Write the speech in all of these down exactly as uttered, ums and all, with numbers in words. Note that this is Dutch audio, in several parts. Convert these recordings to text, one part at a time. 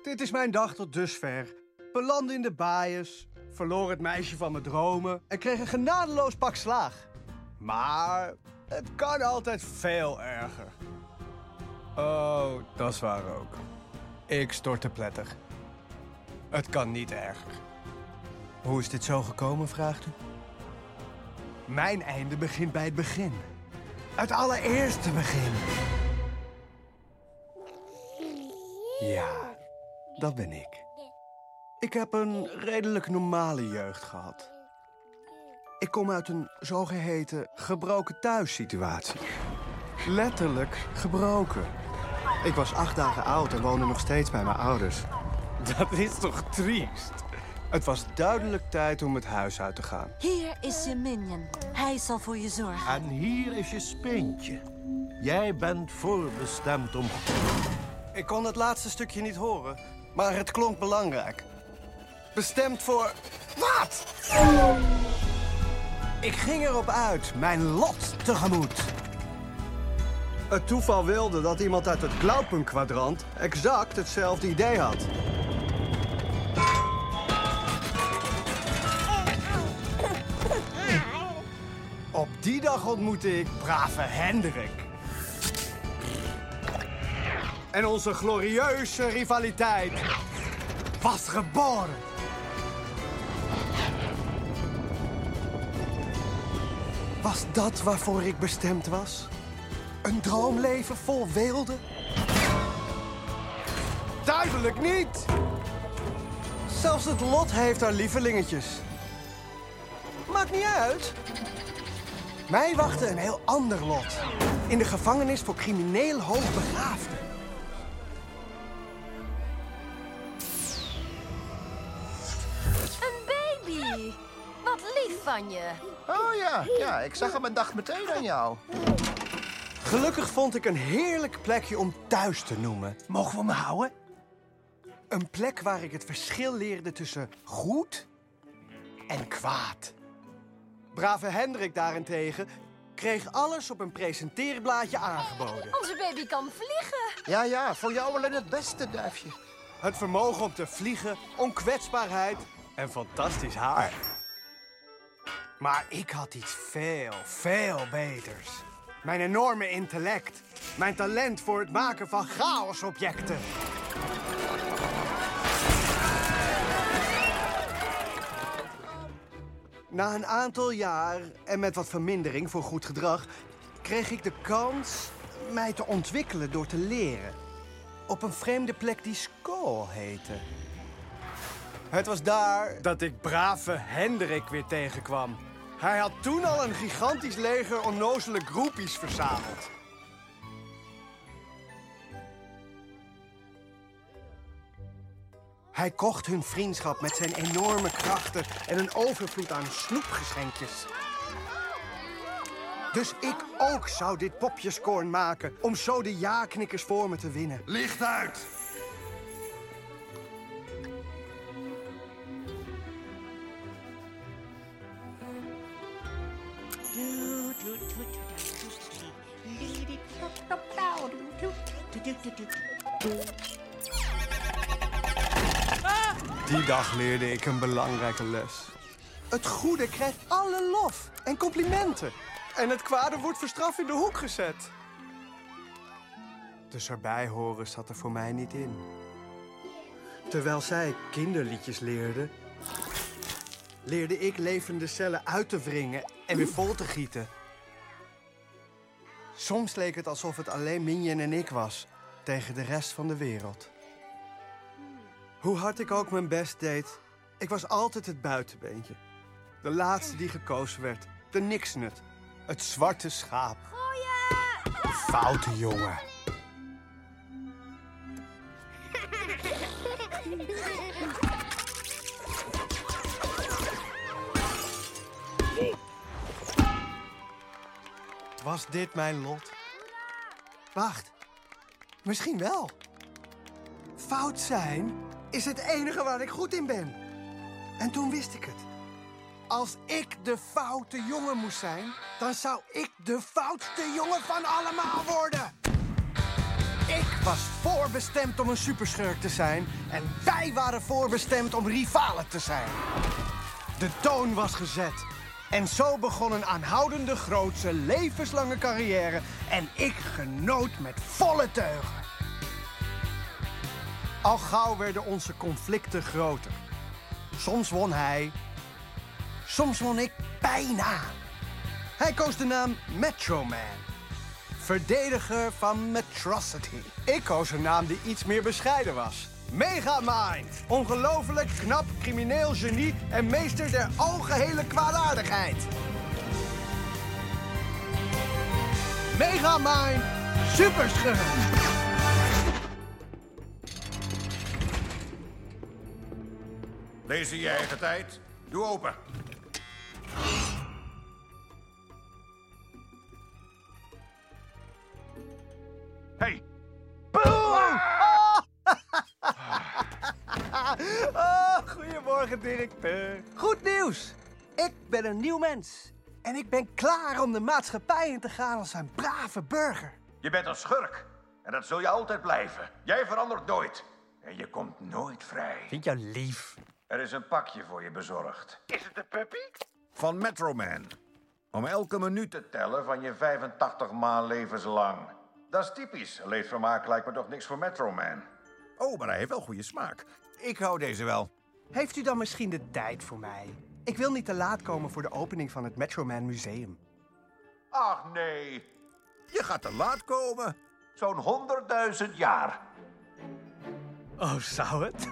Dit is mijn dag tot dusver. Belandde in de baaiers, verloor het meisje van mijn dromen en kreeg een genadeloos pak slaag. Maar het kan altijd veel erger. Oh, dat is waar ook. Ik stortte pletter. Het kan niet erger. Hoe is dit zo gekomen, vraagt u? Mijn einde begint bij het begin. Het allereerste begin. Ja, dat ben ik. Ik heb een redelijk normale jeugd gehad. Ik kom uit een zogeheten gebroken thuissituatie. Letterlijk gebroken. Ik was acht dagen oud en woonde nog steeds bij mijn ouders. Dat is toch triest? Het was duidelijk tijd om het huis uit te gaan. Hier is je minion. Hij zal voor je zorgen. En hier is je speentje. Jij bent voorbestemd om... Ik kon het laatste stukje niet horen, maar het klonk belangrijk. Bestemd voor... Wat? Ik ging erop uit mijn lot tegemoet. Het toeval wilde dat iemand uit het Glaupen-kwadrant exact hetzelfde idee had. Op die dag ontmoette ik brave Hendrik. En onze glorieuze rivaliteit was geboren. Was dat waarvoor ik bestemd was? Een droomleven vol weelde? Duidelijk niet! Zelfs het lot heeft haar lievelingetjes. Maakt niet uit. Mij wachtte een heel ander lot. In de gevangenis voor crimineel hoogbegaafden. Een baby! Wat lief van je. Oh ja, ja, ik zag hem en dacht meteen aan jou. Gelukkig vond ik een heerlijk plekje om thuis te noemen. Mogen we me houden? Een plek waar ik het verschil leerde tussen goed en kwaad. Brave Hendrik daarentegen kreeg alles op een presenteerblaadje aangeboden. Onze baby kan vliegen. Ja, ja, voor jou alleen het beste, duifje. Het vermogen om te vliegen, onkwetsbaarheid en fantastisch haar. Maar ik had iets veel, veel beters. Mijn enorme intellect. Mijn talent voor het maken van chaosobjecten. Na een aantal jaar en met wat vermindering voor goed gedrag kreeg ik de kans mij te ontwikkelen door te leren. Op een vreemde plek die School heette. Het was daar dat ik brave Hendrik weer tegenkwam. Hij had toen al een gigantisch leger onnozele groepies verzameld. Hij kocht hun vriendschap met zijn enorme krachten en een overvloed aan snoepgeschenkjes. Dus ik ook zou dit popjeskorn maken om zo de ja-knikkers voor me te winnen. Licht uit! Die dag leerde ik een belangrijke les. Het goede krijgt alle lof en complimenten. En het kwade wordt voor straf in de hoek gezet. Dus erbij horen zat er voor mij niet in. Terwijl zij kinderliedjes leerde, leerde ik levende cellen uit te wringen en weer vol te gieten. Soms leek het alsof het alleen Minion en ik was tegen de rest van de wereld. Hoe hard ik ook mijn best deed, ik was altijd het buitenbeentje. De laatste die gekozen werd, de niksnut, het zwarte schaap. Gooien! Foute jongen. Was dit mijn lot? Wacht, misschien wel. Fout zijn is het enige waar ik goed in ben. En toen wist ik het. Als ik de foute jongen moest zijn, dan zou ik de foutste jongen van allemaal worden. Ik was voorbestemd om een superschurk te zijn en wij waren voorbestemd om rivalen te zijn. De toon was gezet. En zo begon een aanhoudende, grootse, levenslange carrière en ik genoot met volle teugen. Al gauw werden onze conflicten groter. Soms won hij, soms won ik bijna. Hij koos de naam Metro Man. Verdediger van Metrocity. Ik koos een naam die iets meer bescheiden was. Megamind. Ongelooflijk knap crimineel genie en meester der algehele kwaadaardigheid. Megamind Superschurk. Lees in je eigen tijd. Doe open. Hey. Oh, goedemorgen, directeur. Goed nieuws. Ik ben een nieuw mens. En ik ben klaar om de maatschappij in te gaan als een brave burger. Je bent een schurk. En dat zul je altijd blijven. Jij verandert nooit. En je komt nooit vrij. Vind jou lief. Er is een pakje voor je bezorgd. Is het een puppy? Van Metro Man. Om elke minuut te tellen van je vijfentachtig maal levenslang. Dat is typisch. Leedvermaak lijkt me toch niks voor Metro Man. Oh, maar hij heeft wel goede smaak. Ik hou deze wel. Heeft u dan misschien de tijd voor mij? Ik wil niet te laat komen voor de opening van het Metro Man Museum. Ach nee. Je gaat te laat komen. Zo'n honderdduizend jaar. Oh, zou het?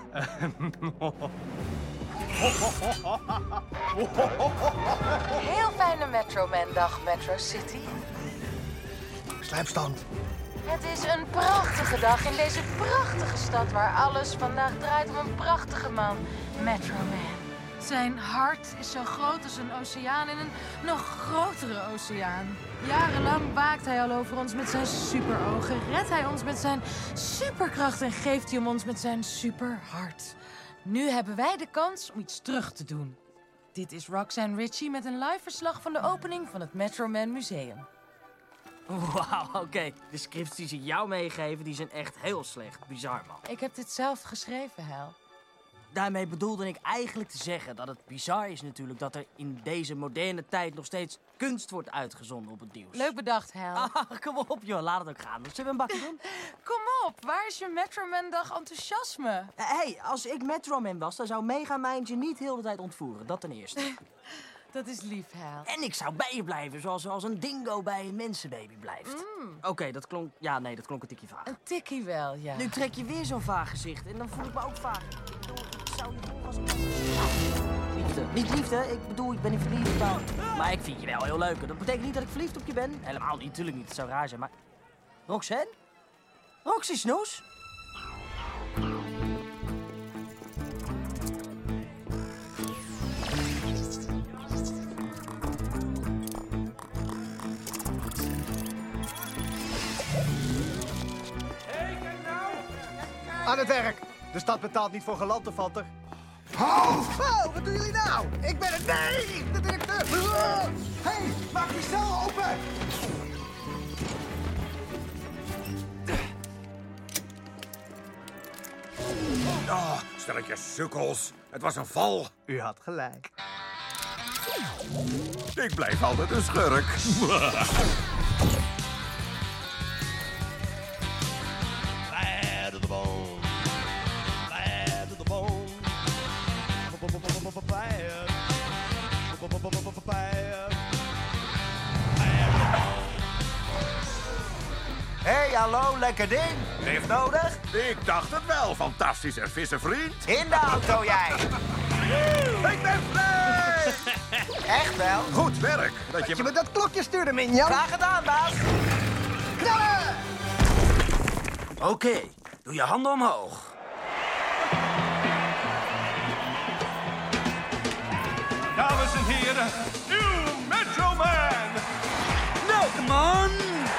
Heel fijne Metro Man-dag, Metro City. Slijpstand. Het is een prachtige dag in deze prachtige stad waar alles vandaag draait om een prachtige man, Metro Man. Zijn hart is zo groot als een oceaan in een nog grotere oceaan. Jarenlang waakt hij al over ons met zijn superogen, redt hij ons met zijn superkracht en geeft hij hem ons met zijn superhart. Nu hebben wij de kans om iets terug te doen. Dit is Roxanne Ritchie met een live verslag van de opening van het Metro Man Museum. Wauw, oké. Okay. De scripts die ze jou meegeven, die zijn echt heel slecht. Bizar, man. Ik heb dit zelf geschreven, Hal. Daarmee bedoelde ik eigenlijk te zeggen dat het bizar is natuurlijk dat er in deze moderne tijd nog steeds kunst wordt uitgezonden op het nieuws. Leuk bedacht, Hal. Ah, kom op, joh. Laat het ook gaan. Zullen we een bakje doen? Kom op, waar is je Metro Man-dag enthousiasme? Hé, hey, als ik Metro Man was, dan zou Megamind je niet heel de tijd ontvoeren. Dat ten eerste. Dat is lief, Hal. En ik zou bij je blijven, zoals, zoals een dingo bij een mensenbaby blijft. Mm. Oké, okay, dat klonk... Ja, nee, dat klonk een tikje vaag. Een tikkie wel, ja. Nu trek je weer zo'n vaag gezicht en dan voel ik me ook vaag. Ik bedoel, ik zou je volgen als ik... Liefde. Niet liefde, ik bedoel, ik ben niet verliefd, maar... Maar ik vind je wel heel leuk. Dat betekent niet dat ik verliefd op je ben. Helemaal niet, natuurlijk niet. Het zou raar zijn, maar... Roxanne? Roxy Snoes? Aan het werk. De stad betaalt niet voor gelantevatter. Oh, oh, wat doen jullie nou? Ik ben het... Nee, de directeur. Hé, hey, maak die cel open. Oh, stelletje sukkels. Het was een val. U had gelijk. Ik blijf altijd een schurk. Bad to the bone. Bad to the bone. Bad. Bad. Hé, hey, hallo, lekker ding. Lift nodig? Ik dacht het wel, fantastische vissenvriend. In de auto, jij. Ik ben vrij! Echt wel? Goed werk. Dat Je je me dat klokje stuurde, Minjan. Graag gedaan, baas. Knallen! Oké, okay, doe je handen omhoog. Dames en heren, uw Metro Man. Welkom on.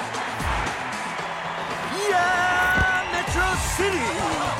Ja, Metro City.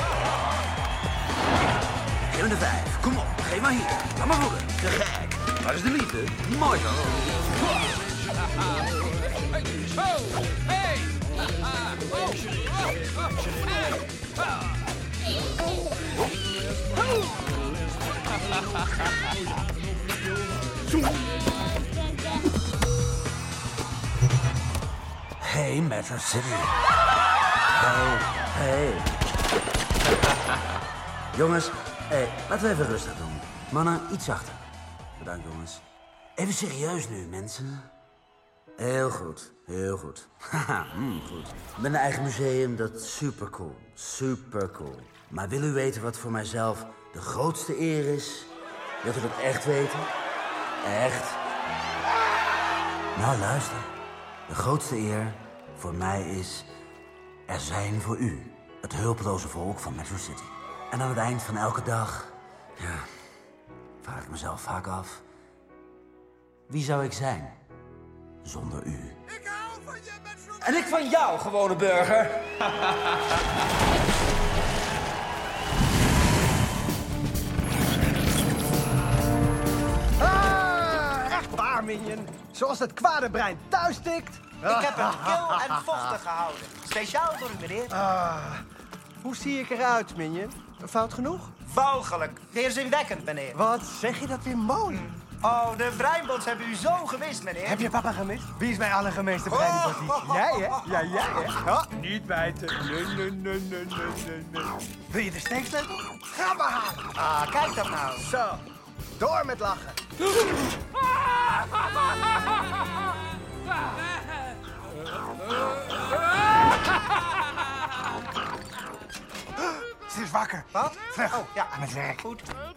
Geef me de vijf. Kom op, geef maar hier. Laat maar voelen. Te gek. Waar is de liefde? Mooi zo. Oh, hey, Hey, Metro City. Hey, hey. Jongens, hey, laten we even rustig doen. Mannen, iets zachter. Bedankt, jongens. Even serieus nu, mensen. Heel goed, heel goed. Haha, mm, goed. Met een eigen museum, dat is super cool. Super cool. Maar wil u weten wat voor mijzelf de grootste eer is? Wilt u dat echt weten? Echt? Nou, luister. De grootste eer voor mij is er zijn voor u. Het hulpeloze volk van Metro City. En aan het eind van elke dag, ja, vraag ik mezelf vaak af. Wie zou ik zijn zonder u? Ik hou van je, Metro. En ik van jou, gewone burger. Ah, echt waar, Minion. Zoals het kwade brein thuis tikt. Ik heb hem kil en vochtig gehouden. Speciaal voor u, meneer. Ah, hoe zie ik eruit, Minion? Fout genoeg? Walgelijk. Weerzinwekkend, meneer. Wat zeg je dat weer mooi? Oh, de breinbots hebben u zo gemist, meneer. Heb je papa gemist? Wie is mijn allergemiste breinbottie? Jij, hè? Ja, jij, hè? Oh, niet bijten. Nee, nee, nee, nee, nee, nee. Wil je de steeksleutel? Ga maar halen. Ah, kijk dat nou. Zo, door met lachen. Ze is wakker. Wat? Vlug. Oh, ja. Aan het werk. Goed.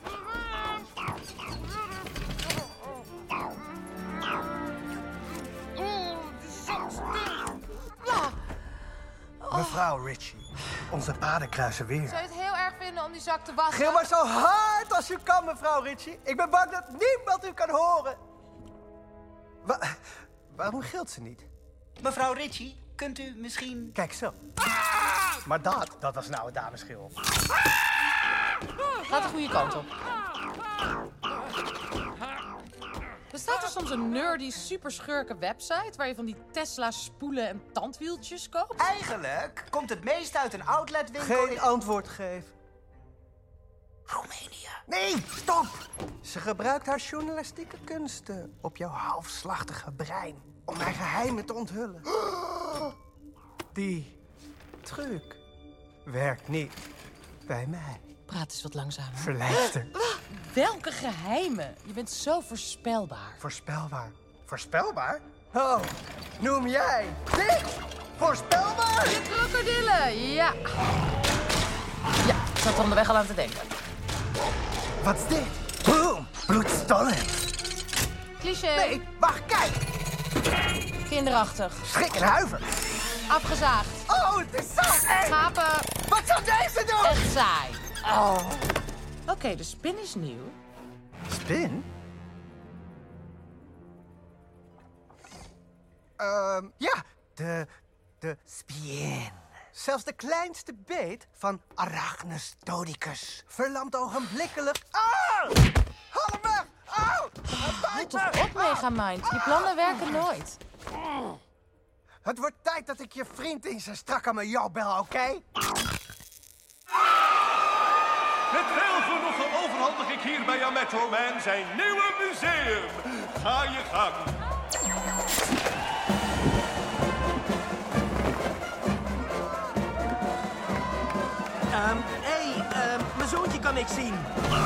Mevrouw Ritchie, onze paden kruisen weer. Zou je het heel erg vinden om die zak te wassen? Gil maar zo hard als u kan, mevrouw Ritchie. Ik ben bang dat niemand u kan horen. Wa waarom gilt ze niet? Mevrouw Ritchie, kunt u misschien... Kijk zo. Maar dat, dat was nou een damesgil. Gaat de goede kant op. Bestaat er soms een nerdy, superschurke website waar je van die Tesla spoelen en tandwieltjes koopt? Eigenlijk komt het meest uit een outletwinkel... Geen antwoord geven. Roemenië. Nee, stop! Ze gebruikt haar journalistieke kunsten op jouw halfslachtige brein om haar geheimen te onthullen. Die truc werkt niet bij mij. Praat eens wat langzamer. Verleidster. Welke geheimen? Je bent zo voorspelbaar. Voorspelbaar. Voorspelbaar? Oh, noem jij dit voorspelbaar? De krokodillen, ja. Ja, ik zat er onderweg al aan te denken. Wat is dit? Boom, bloedstollen. Cliché. Nee, wacht, kijk. Kinderachtig. Schrik en huiver. Afgezaagd. Oh, het is zo eng. Schapen. Wat zou deze doen? Echt saai. Oh. Oké, okay, de spin is nieuw. Spin? Um, ja, de, de spin. Zelfs de kleinste beet van Arachnostodicus verlamt ogenblikkelijk... Ah! Haal hem weg! Au! Houd toch op, Megamind. Je plannen werken nooit. Het wordt tijd dat ik je vriend in zijn strak aan mijn jou bel, oké? Okay? Met veel genoegen overhandig ik hier bij jouw Metro Man zijn nieuwe museum. Ga je gang. Ehm, hé, hey, um, mijn zoontje kan niks zien.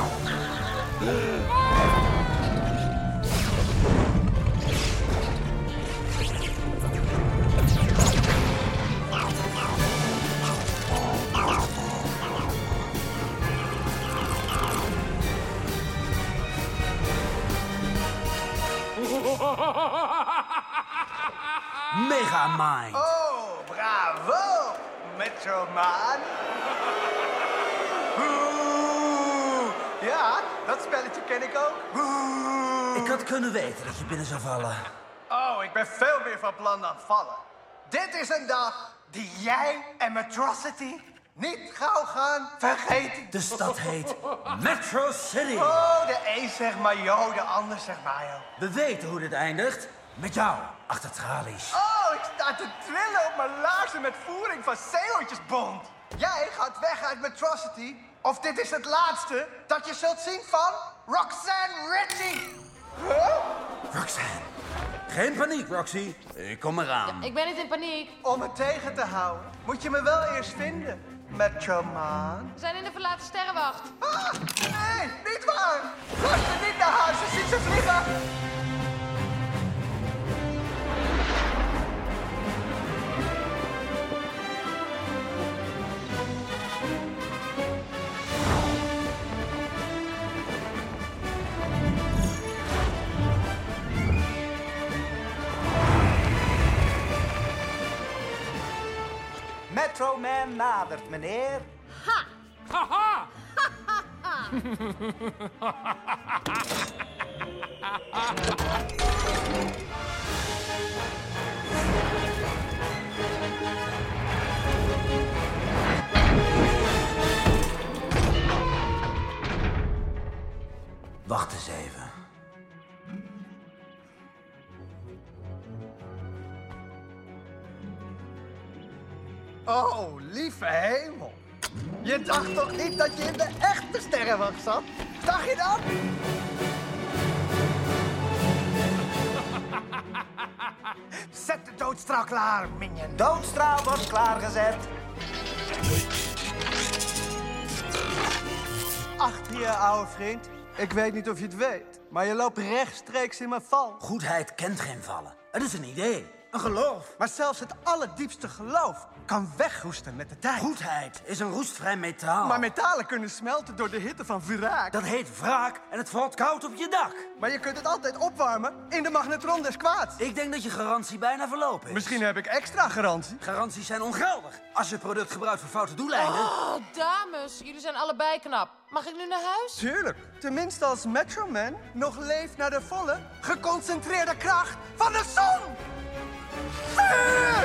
Megamind. Oh, bravo, Metro Man. Oeh, ja, dat spelletje ken ik ook. Oeh. Ik had kunnen weten dat je binnen zou vallen. Oh, ik ben veel meer van plan dan vallen. Dit is een dag die jij en Metrocity niet gauw gaan vergeten. De stad heet Metro City. Oh, de een zegt mayo, de ander zegt mayo. We weten hoe dit eindigt. Met jou achter tralies. Oh, ik daar te trillen op mijn laarzen met voering van zeehondjesbond. Jij gaat weg uit Metrocity, of dit is het laatste dat je zult zien van Roxanne Ritchie. Huh? Roxanne. Geen paniek, Roxy. Ik kom eraan. Ik ben niet in paniek. Om het tegen te houden, moet je me wel eerst vinden, Metro Man. We zijn in de verlaten sterrenwacht. Ah, nee, niet waar! Luister niet naar haar, ze ziet ze vliegen! Metro Man nadert, meneer. Ha! Haha! Wacht eens even. Oh, lieve hemel. Je dacht toch niet dat je in de echte sterrenwacht zat? Dacht je dat? Zet de doodstraal klaar, minion. Doodstraal wordt klaargezet. Achter je, oude vriend. Ik weet niet of je het weet, maar je loopt rechtstreeks in mijn val. Goedheid kent geen vallen. Het is een idee. Een geloof. Maar zelfs het allerdiepste geloof kan wegroesten met de tijd. Goedheid is een roestvrij metaal. Maar metalen kunnen smelten door de hitte van wraak. Dat heet wraak en het valt koud op je dak. Maar je kunt het altijd opwarmen in de magnetron des kwaads. Ik denk dat je garantie bijna verlopen is. Misschien heb ik extra garantie. Garanties zijn ongeldig. Als je het product gebruikt voor foute doeleinden... Oh, dames, jullie zijn allebei knap. Mag ik nu naar huis? Tuurlijk. Tenminste als Metro Man nog leeft naar de volle, geconcentreerde kracht van de zon. Vuur!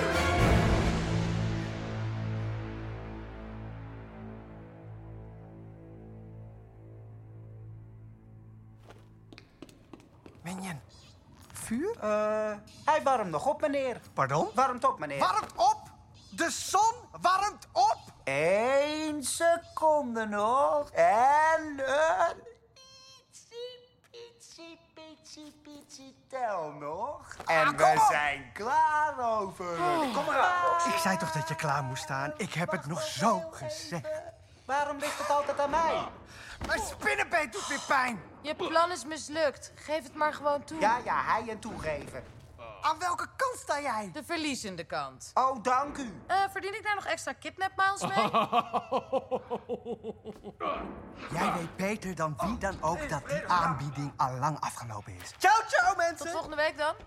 Minion. Vuur? Uh, hij warmt nog op, meneer. Pardon? Warmt op, meneer. Warmt op! De zon warmt op! Eén seconde nog. En een... Pietsie, pietsie, pietsie, pietsie, tel nog. En Ah, we zijn klaar over. Kom eraan. Ik zei toch dat je klaar moest staan? Ik heb het nog zo gezegd. Waarom ligt het altijd aan mij? Mijn spinnenbeet doet weer pijn. Je plan is mislukt. Geef het maar gewoon toe. Ja, ja, hij en toegeven. Aan welke kant sta jij? De verliezende kant. Oh, dank u. Eh, verdien ik daar nog extra kidnapmiles mee? Jij weet beter dan wie dan ook dat die aanbieding al lang afgelopen is. Ciao, ciao, Tot mensen! volgende week dan.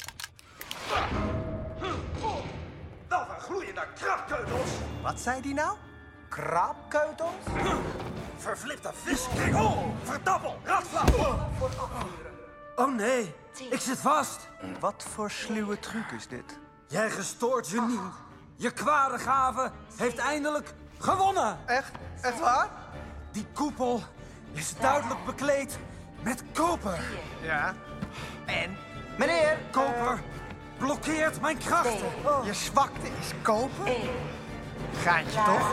Wel van gloeiende krabkeutels. Wat zei die nou? Krabkeutels? Verflipte viskringel. Verdappel. Radflauw. Oh nee, ik zit vast. Wat voor sluwe truc is dit? Jij gestoord genie. Je kwade gave heeft eindelijk gewonnen. Echt? Echt waar? Die koepel is duidelijk bekleed met koper. Ja. En? Meneer. Koper blokkeert mijn krachten. Je zwakte is koper? Gaantje toch?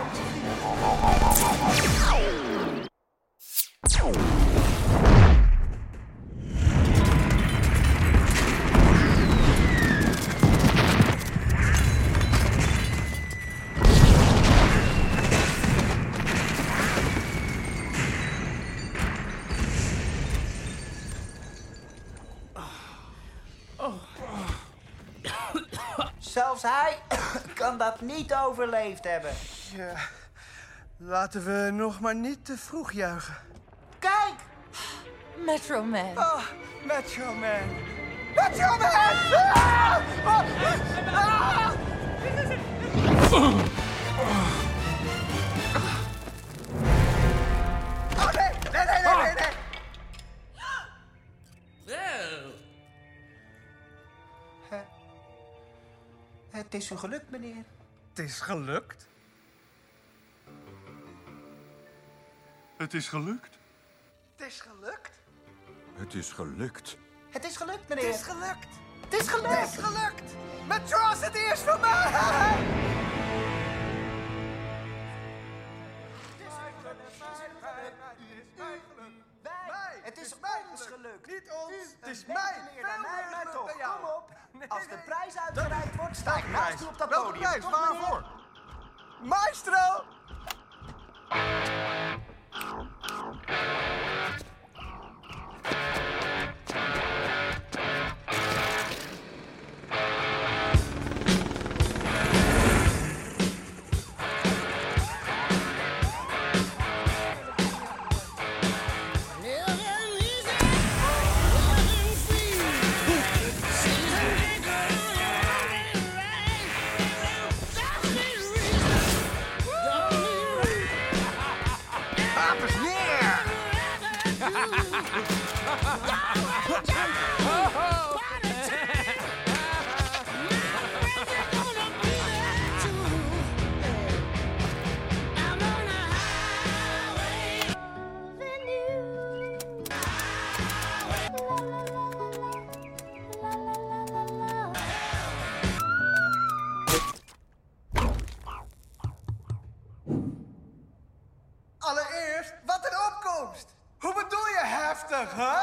Zelfs hij kan dat niet overleefd hebben. Ja. Laten we nog maar niet te vroeg juichen. Kijk! Metro Man. Ah, Metro Man. Metro Man! Ah! Ah! Ah! Oh nee, nee, nee, nee, nee, nee. Het is u gelukt, meneer. Het is gelukt. Het is gelukt. Het is gelukt. Het is gelukt. Het is gelukt, Het meneer. is gelukt. Het is gelukt! Het is gelukt! Metrocity is voor mij! Wij, het is ons gelukt. Niet ons, het is mij. Veel meer geluk toch. dan jou. Kom op. Als de prijs uitgereikt wordt, sta ik naast u op dat Welke podium. prijs? Toch, Waarvoor? meneer? Maestro! Allereerst, wat een opkomst! Hoe bedoel je heftig, hè?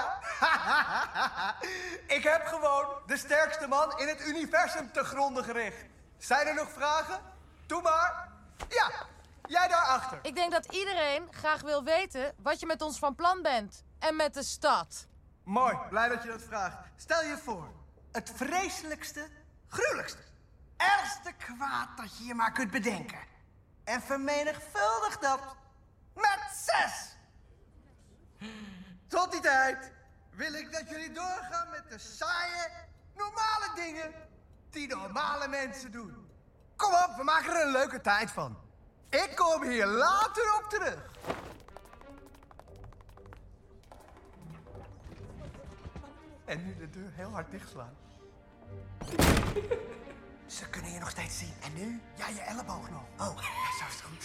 Ik heb gewoon de sterkste man in het universum te gronden gericht. Zijn er nog vragen? Doe maar. Ja, jij daarachter. Ik denk dat iedereen graag wil weten wat je met ons van plan bent. En met de stad. Mooi, blij dat je dat vraagt. Stel je voor, het vreselijkste, gruwelijkste, ergste kwaad dat je je maar kunt bedenken. En vermenigvuldig dat met zes. Tot die tijd wil ik dat jullie doorgaan met de saaie, normale dingen die normale mensen doen. Kom op, we maken er een leuke tijd van. Ik kom hier later op terug. En nu de deur heel hard dichtslaan. Ze kunnen je nog steeds zien. En nu? Ja, je elleboog nog. Oh, zo is het goed.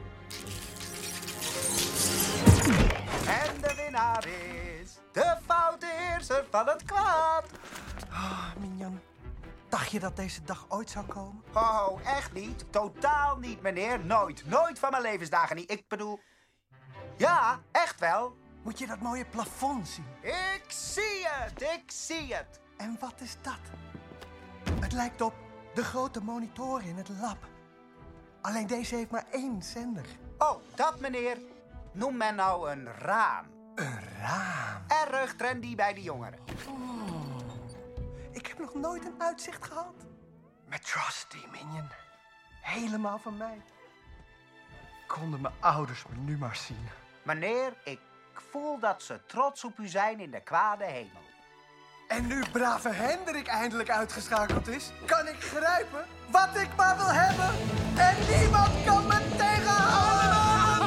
En de winnaar is de fouteheerser van het kwaad. Ah, Mignon. Dacht je dat deze dag ooit zou komen? Oh, echt niet. Totaal niet, meneer. Nooit. Nooit van mijn levensdagen niet. Ik bedoel... Ja, echt wel. Moet je dat mooie plafond zien? Ik zie het. Ik zie het. En wat is dat? Het lijkt op de grote monitoren in het lab. Alleen deze heeft maar één zender. Oh, dat, meneer, noemt men nou een raam. Een raam? Erg trendy bij de jongeren. Oh, ik heb nog nooit een uitzicht gehad. Metrocity, Minion. Helemaal van mij. Konden mijn ouders me nu maar zien. Meneer, ik voel dat ze trots op u zijn in de kwade hemel. En nu brave Hendrik eindelijk uitgeschakeld is, kan ik grijpen wat ik maar wil hebben. En niemand kan me tegenhouden.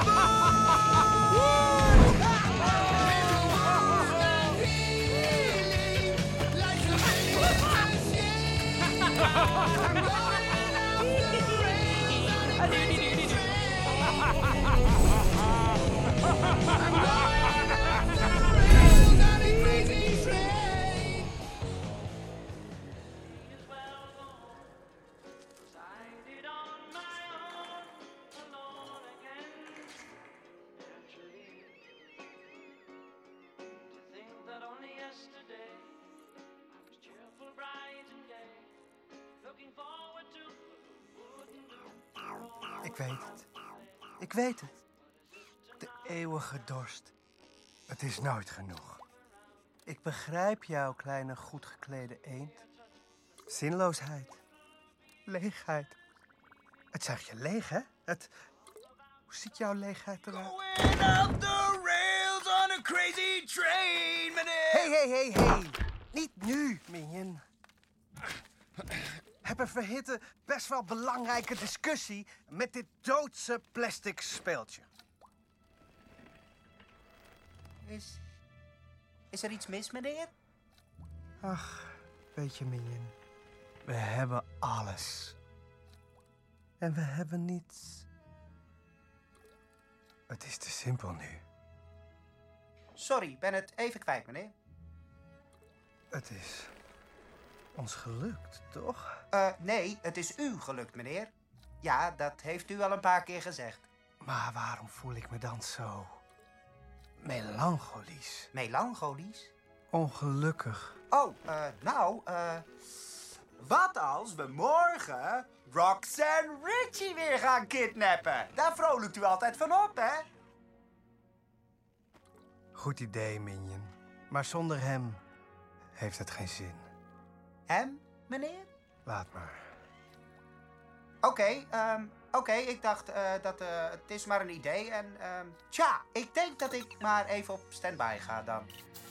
Ik weet het. Ik weet het. De eeuwige dorst. Het is nooit genoeg. Ik begrijp jou, kleine goed geklede eend. Zinloosheid. Leegheid. Het zegt je leeg, hè? Het... Hoe ziet jouw leegheid eruit? Going off the rails on a crazy train, meneer! Hé, hé, hé, hé. Niet nu, Minion. Heb een verhitte, best wel belangrijke discussie met dit doodse plastic speeltje. Is... Is er iets mis, meneer? Ach, weet je, Minion. We hebben alles. En we hebben niets. Het is te simpel nu. Sorry, ben het even kwijt, meneer. Het is ons gelukt, toch? Uh, nee, het is u gelukt, meneer. Ja, dat heeft u al een paar keer gezegd. Maar waarom voel ik me dan zo melancholisch? Melancholisch? Ongelukkig. Oh, uh, nou, uh, wat als we morgen Roxanne Ritchie weer gaan kidnappen? Daar vrolijkt u altijd van op, hè? Goed idee, Minion. Maar zonder hem heeft het geen zin. Hem, meneer? Laat maar. Oké, okay, um, oké, okay, ik dacht uh, dat uh, het is maar een idee en um, tja, ik denk dat ik maar even op standby ga dan.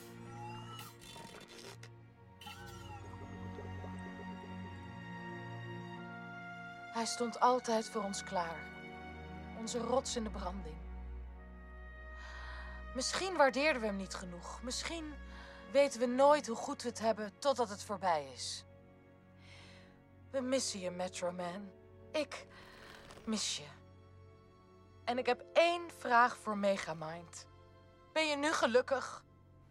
Hij stond altijd voor ons klaar. Onze rots in de branding. Misschien waardeerden we hem niet genoeg. Misschien weten we nooit hoe goed we het hebben totdat het voorbij is. We missen je, Metro Man. Ik mis je. En ik heb één vraag voor Megamind. Ben je nu gelukkig?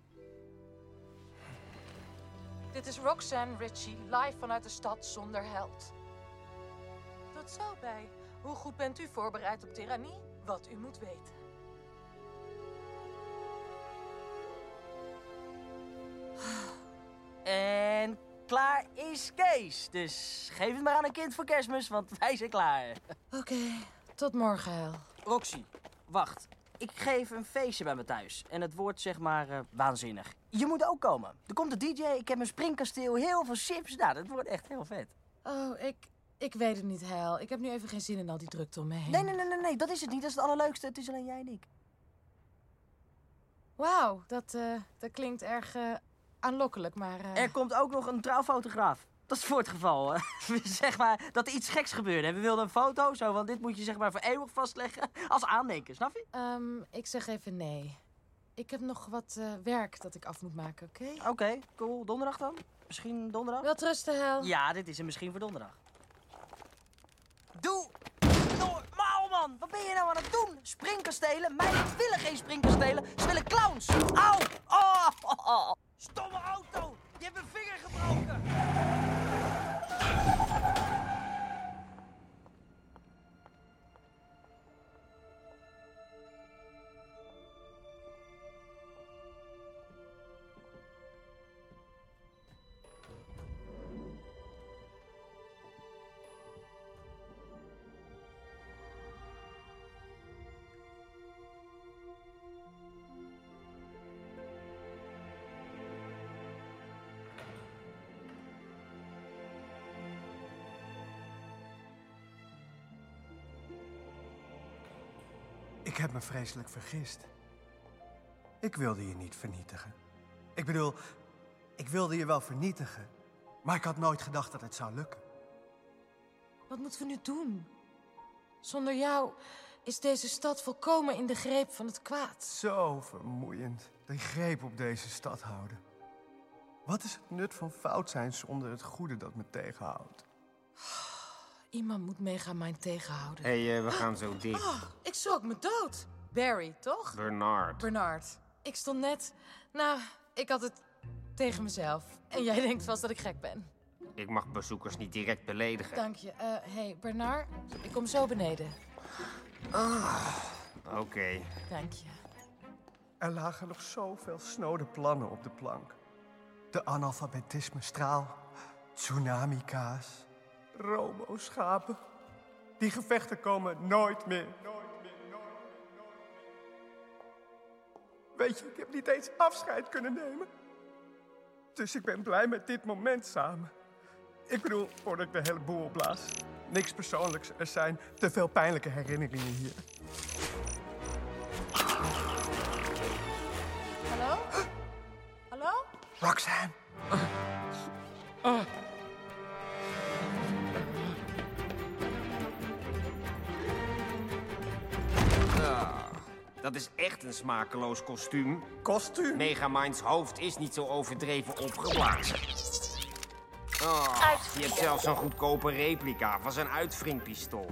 Dit is Roxanne Ritchie, live vanuit de stad zonder held. Tot zo bij. Hoe goed bent u voorbereid op tirannie? Wat u moet weten. En klaar is Kees. Dus geef het maar aan een kind voor Kerstmis, want wij zijn klaar. Oké, okay, tot morgen, Hel. Roxy, wacht. Ik geef een feestje bij me thuis. En het wordt zeg maar uh, waanzinnig. Je moet ook komen. Er komt een D J, ik heb een springkasteel, heel veel chips. Nou, dat wordt echt heel vet. Oh, ik, ik weet het niet, Hel. Ik heb nu even geen zin in al die drukte om me heen. Nee, nee, nee, nee, nee. Dat is het niet. Dat is het allerleukste. Het is alleen jij en ik. Wauw, dat, uh, dat klinkt erg uh, aanlokkelijk, maar... Uh... Er komt ook nog een trouwfotograaf. Dat is voor het geval, uh, zeg maar, dat er iets geks gebeurde. En we wilden een foto, zo van dit moet je zeg maar voor eeuwig vastleggen als aandenken, snap je? Um, ik zeg even nee. Ik heb nog wat uh, werk dat ik af moet maken, oké? Okay? Oké, okay, cool. Donderdag dan? Misschien donderdag? Welterusten, Hel. Ja, dit is er misschien voor donderdag. Doe normaal, man! Wat ben je nou aan het doen? Springkastelen? Meiden willen geen springkastelen. Ze willen clowns. Auw! Oh, oh, oh. Stomme auto! Je hebt een vinger gebroken! Ik heb me vreselijk vergist. Ik wilde je niet vernietigen. Ik bedoel, ik wilde je wel vernietigen. Maar ik had nooit gedacht dat het zou lukken. Wat moeten we nu doen? Zonder jou is deze stad volkomen in de greep van het kwaad. Zo vermoeiend. Die greep op deze stad houden. Wat is het nut van fout zijn zonder het goede dat me tegenhoudt? Iemand moet Megamind tegenhouden. Hé, hey, uh, we gaan zo dicht. Oh, ik schrok me dood. Barry, toch? Bernard. Bernard. Ik stond net... Nou, ik had het tegen mezelf. En jij denkt vast dat ik gek ben. Ik mag bezoekers niet direct beledigen. Dank je. Hé, uh, hey, Bernard, ik kom zo beneden. Ah, oké. Okay. Dank je. Er lagen nog zoveel snode plannen op de plank. De analfabetisme-straal, tsunami-kaas, robo-schapen. Die gevechten komen nooit meer. Nooit meer, nooit meer, nooit meer. Weet je, ik heb niet eens afscheid kunnen nemen. Dus ik ben blij met dit moment samen. Ik bedoel, voordat ik de hele boel opblaas. Niks persoonlijks, er zijn te veel pijnlijke herinneringen hier. Hallo? Hallo? Roxanne. Uh. Uh. Uh, dat is echt een smakeloos kostuum. Kostuum? Megaminds hoofd is niet zo overdreven opgeblazen. Oh, je hebt zelfs een goedkope replica van zijn uitwringpistool.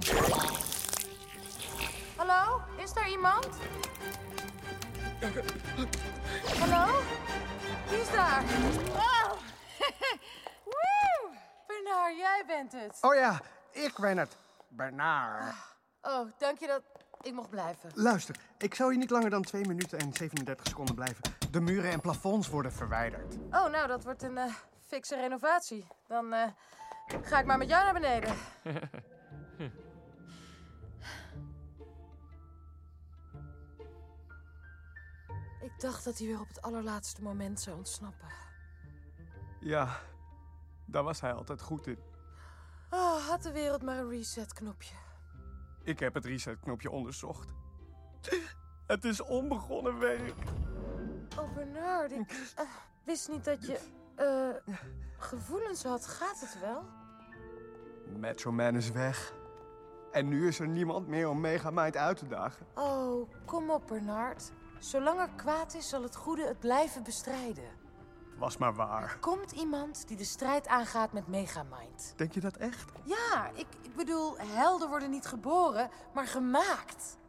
Hallo? Is daar iemand? Hallo? Wie is daar? Oh. Woe! jij bent het. Oh ja, ik ben het. Bernard. Oh, dank je dat ik mocht blijven. Luister, ik zou hier niet langer dan twee minuten en zevenendertig seconden blijven. De muren en plafonds worden verwijderd. Oh, nou, dat wordt een uh, fikse renovatie. Dan uh, ga ik maar met jou naar beneden. Ik dacht dat hij weer op het allerlaatste moment zou ontsnappen. Ja, daar was hij altijd goed in. Oh, had de wereld maar een reset-knopje. Ik heb het reset-knopje onderzocht. Het is onbegonnen werk. Oh, Bernard, ik uh, wist niet dat je uh, gevoelens had. Gaat het wel? Metro Man is weg. En nu is er niemand meer om Megamind uit te dagen. Oh, kom op, Bernard. Zolang er kwaad is, zal het goede het blijven bestrijden. Was maar waar. Er komt iemand die de strijd aangaat met Megamind. Denk je dat echt? Ja, ik, ik bedoel, helden worden niet geboren, maar gemaakt.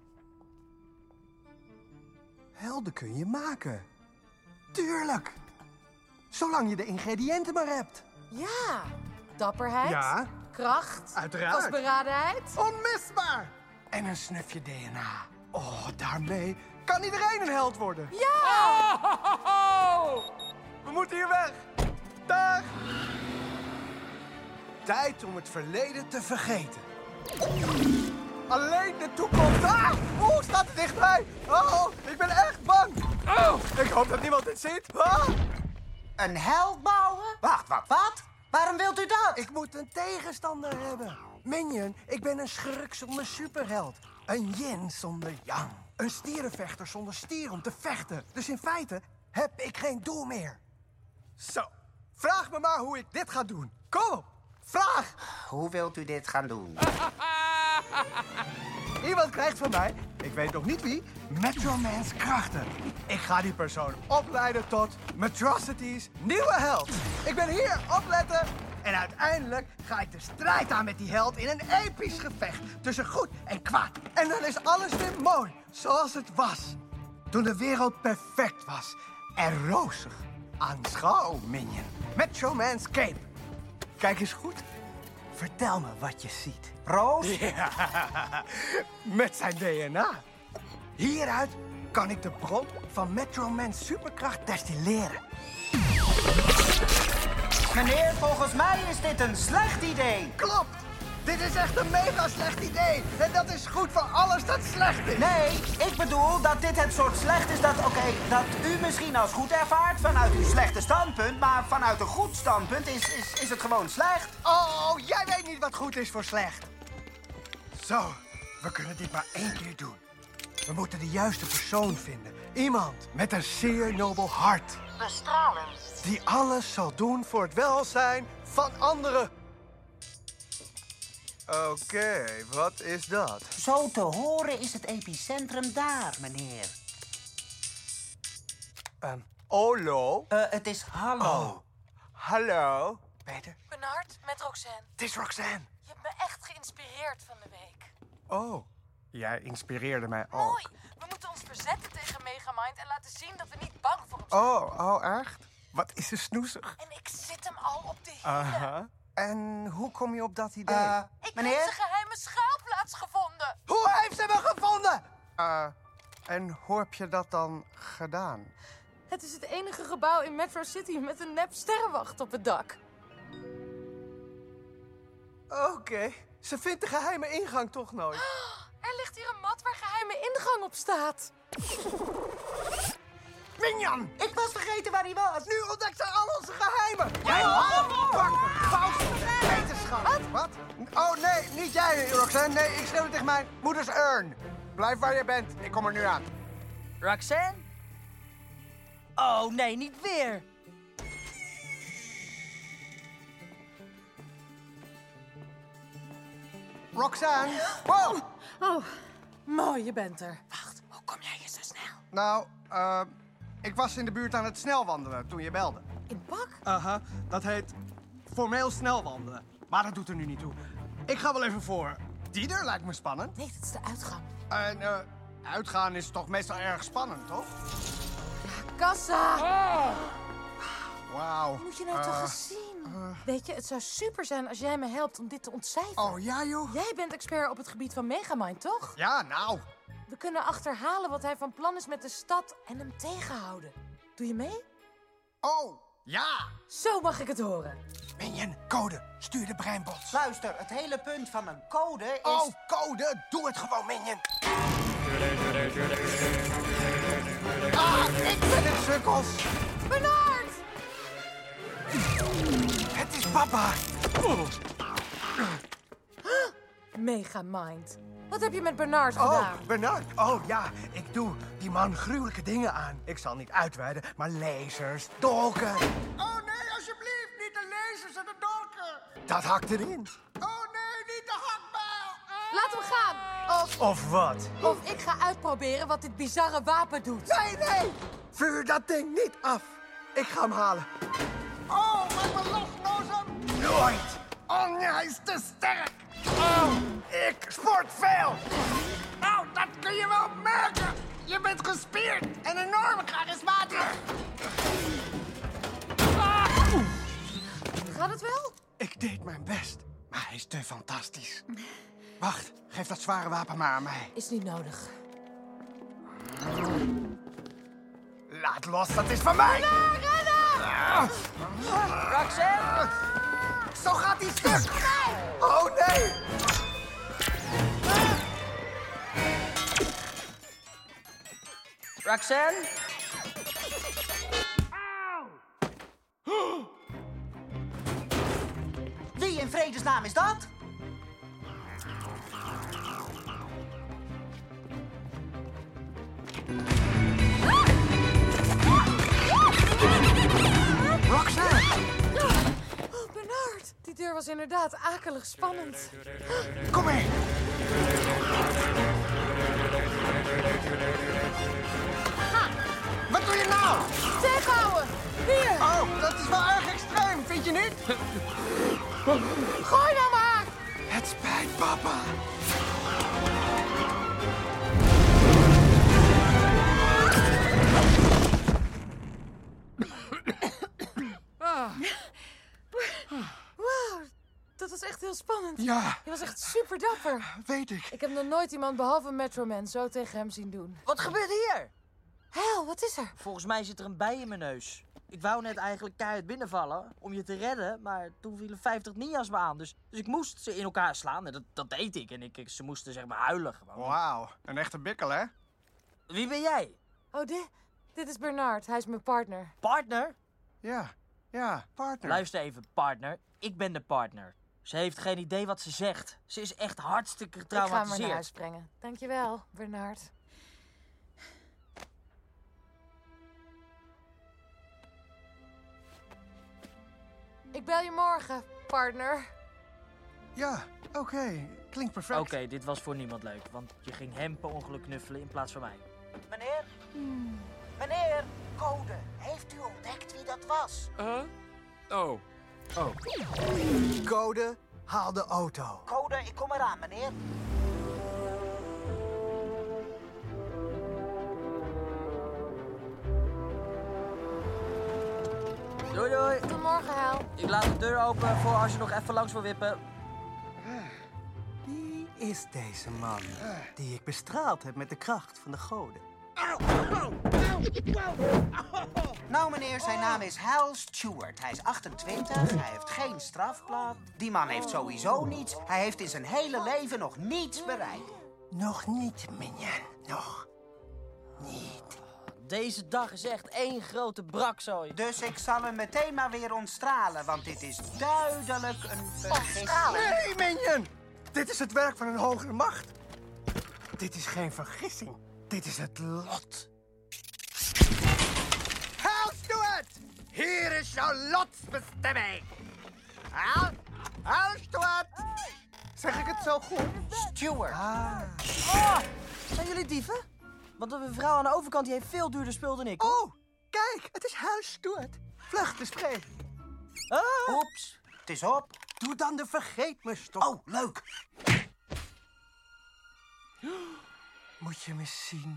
Helden kun je maken. Tuurlijk. Zolang je de ingrediënten maar hebt. Ja, dapperheid, Ja. kracht, Uiteraard. vastberadenheid. Onmisbaar. En een snufje D N A. Oh, daarmee kan iedereen een held worden. Ja! Oh! We moeten hier weg. Dag. Tijd om het verleden te vergeten. Alleen de toekomst. Ah! Oeh, staat er dichtbij. Oh, ik ben echt bang. Oh, ik hoop dat niemand dit ziet. Ah! Een held bouwen? Wacht, wat, wat? Waarom wilt u dat? Ik moet een tegenstander hebben. Minion, ik ben een schurk zonder superheld. Een yin zonder yang. Een stierenvechter zonder stier om te vechten. Dus in feite heb ik geen doel meer. Zo, vraag me maar hoe ik dit ga doen. Kom op, vraag. Hoe wilt u dit gaan doen? Iemand krijgt van mij, ik weet nog niet wie, Metro Man's krachten. Ik ga die persoon opleiden tot Metrocity's nieuwe held. Ik ben hier, opletten. En uiteindelijk ga ik de strijd aan met die held in een episch gevecht tussen goed en kwaad. En dan is alles weer mooi, zoals het was. Toen de wereld perfect was en rozig. Aanschouw, Minion. Metro Man's cape. Kijk eens goed. Vertel me wat je ziet. Roos? Ja, met zijn D N A. Hieruit kan ik de bron van Metro Man's superkracht destilleren. Meneer, volgens mij is dit een slecht idee. Klopt. Dit is echt een mega slecht idee. En dat is goed voor alles dat slecht is. Nee, ik bedoel dat dit het soort slecht is dat, oké, okay, dat u misschien als goed ervaart vanuit uw slechte standpunt, maar vanuit een goed standpunt is, is, is het gewoon slecht. Oh, jij weet niet wat goed is voor slecht. Zo, we kunnen dit maar één keer doen. We moeten de juiste persoon vinden. Iemand met een zeer nobel hart. Bestralen. Die alles zal doen voor het welzijn van anderen. Oké, okay, wat is dat? Zo te horen is het epicentrum daar, meneer. Um, Olo? Uh, het is hallo. Oh, hallo. Peter? Bernard, met Roxanne. Het is Roxanne. Je hebt me echt geïnspireerd van de week. Oh, jij inspireerde mij ook. Mooi. We moeten ons verzetten tegen Megamind en laten zien dat we niet bang voor hem zijn. Oh, oh, echt? Wat is ze snoezig. En ik zit hem al op de hielen. Aha. En hoe kom je op dat idee? Uh, ik meneer? heb zijn geheime schuilplaats gevonden. Hoe heeft ze me gevonden? Uh, en hoe heb je dat dan gedaan? Het is het enige gebouw in Metro City met een nep sterrenwacht op het dak. Oké, okay. Ze vindt de geheime ingang toch nooit. Er ligt hier een mat waar geheime ingang op staat. Minion! Ik was vergeten waar hij was. Nu ontdekt ze al onze geheimen. Jij oh, pakken, fout, wetenschap. Wat? Wat? Oh nee, niet jij, Roxanne. Nee, ik schreeuw tegen mijn moeders urn. Blijf waar je bent. Ik kom er nu aan. Roxanne? Oh, nee, niet weer. Roxanne? Wow! Oh, mooi, je bent er. Wacht, hoe kom jij hier zo snel? Nou, uh, ik was in de buurt aan het snelwandelen toen je belde. In pak? Aha, uh-huh, dat heet formeel snelwandelen. Maar dat doet er nu niet toe. Ik ga wel even voor. Die deur lijkt me spannend. Nee, dat is de uitgang. En uh, uitgaan is toch meestal erg spannend, toch? Ja, kassa! Wauw. Moet je nou uh, toch eens zien? Weet je, het zou super zijn als jij me helpt om dit te ontcijferen. Oh, ja, joh. Jij bent expert op het gebied van Megamind, toch? Ja, nou. We kunnen achterhalen wat hij van plan is met de stad en hem tegenhouden. Doe je mee? Oh, ja. Zo mag ik het horen. Minion, code. Stuur de breinbots. Luister, het hele punt van een code is... Oh, code. Doe het gewoon, Minion. Ah, ik ben het, sukkels. Bernard! Het is papa. Megamind. Wat heb je met Bernard Oh, gedaan? Bernard. Oh, ja. Ik doe die man gruwelijke dingen aan. Ik zal niet uitweiden, maar lasers, dolken. Oh nee, alsjeblieft, niet de lasers en de dolken. Dat hakt erin. Oh nee, niet de hakbijl. Laat hem gaan. Of, Of wat? of ik ga uitproberen wat dit bizarre wapen doet. Nee, nee. Vuur dat ding niet af. Ik ga hem halen. Oh, maak me los, Nozem. Nooit. Oh nee, hij is te sterk. Oh, ik sport veel. Nou, dat kun je wel merken. Je bent gespierd en enorm charismatisch. Gaat het wel? Ik deed mijn best, maar hij is te fantastisch. Wacht, geef dat zware wapen maar aan mij. Is niet nodig. Laat los, dat is van mij. Roxanne! Zo gaat hij stuk. Oh nee. Roxanne? Wie in vredesnaam is dat? Roxanne. Oh, Bernard. Die deur was inderdaad akelig spannend. Kom mee. Wat doe je nou? Tegenhouden! Hier! Oh, dat is wel erg extreem, vind je niet? Gooi nou maar! Het spijt, papa. Wauw, dat was echt heel spannend. Ja. Je was echt super dapper. Weet ik. Ik heb nog nooit iemand behalve Metro Man zo tegen hem zien doen. Wat gebeurt hier? Hel, wat is er? Volgens mij zit er een bij in mijn neus. Ik wou net eigenlijk keihard binnenvallen om je te redden, maar toen vielen vijftig ninja's me aan. Dus, dus ik moest ze in elkaar slaan en dat, dat deed ik. En ik, ik, ze moesten zeg maar huilen gewoon. Wauw, een echte bikkel, hè? Wie ben jij? Oh, dit, dit is Bernard. Hij is mijn partner. Partner? Ja, ja, partner. Luister even, partner. Ik ben de partner. Ze heeft geen idee wat ze zegt. Ze is echt hartstikke Ik ga hem maar naar getraumatiseerd. huis brengen. Dankjewel, Bernard. Ik bel je morgen, partner. Ja, oké. Okay. Klinkt perfect. Oké, okay, dit was voor niemand leuk, want je ging hem per ongeluk knuffelen in plaats van mij. Meneer? Hmm. Meneer, code. Heeft u ontdekt wie dat was? Huh? Oh. Oh. Code, haal de auto. Code, ik kom eraan, meneer. Doei doei. Tot morgen, Hel. Ik laat de deur open voor als je nog even langs wil wippen. Wie is deze man die ik bestraald heb met de kracht van de goden? Nou, meneer, zijn naam is Hal Stewart. Hij is achtentwintig, hij heeft geen strafblad. Die man heeft sowieso niets. Hij heeft in zijn hele leven nog niets bereikt. Nog niet, Minion. Nog niet. Deze dag is echt één grote brakzooi. Dus ik zal hem meteen maar weer ontstralen, want dit is duidelijk een vergissing. Nee, Minion! Dit is het werk van een hogere macht. Dit is geen vergissing. Dit is het lot. Hal Stewart! Hier is jouw lotsbestemming. Hal? Hal Stewart! Zeg ik het zo goed? Stewart. Ah. Oh, zijn jullie dieven? Want de vrouw aan de overkant die heeft veel duurder spul dan ik. Oh, kijk, het is Hal Stewart. Vlug te spreken. Ah. Oeps, het is op. Doe dan de vergeet me stok. Oh, leuk. Moet je me zien?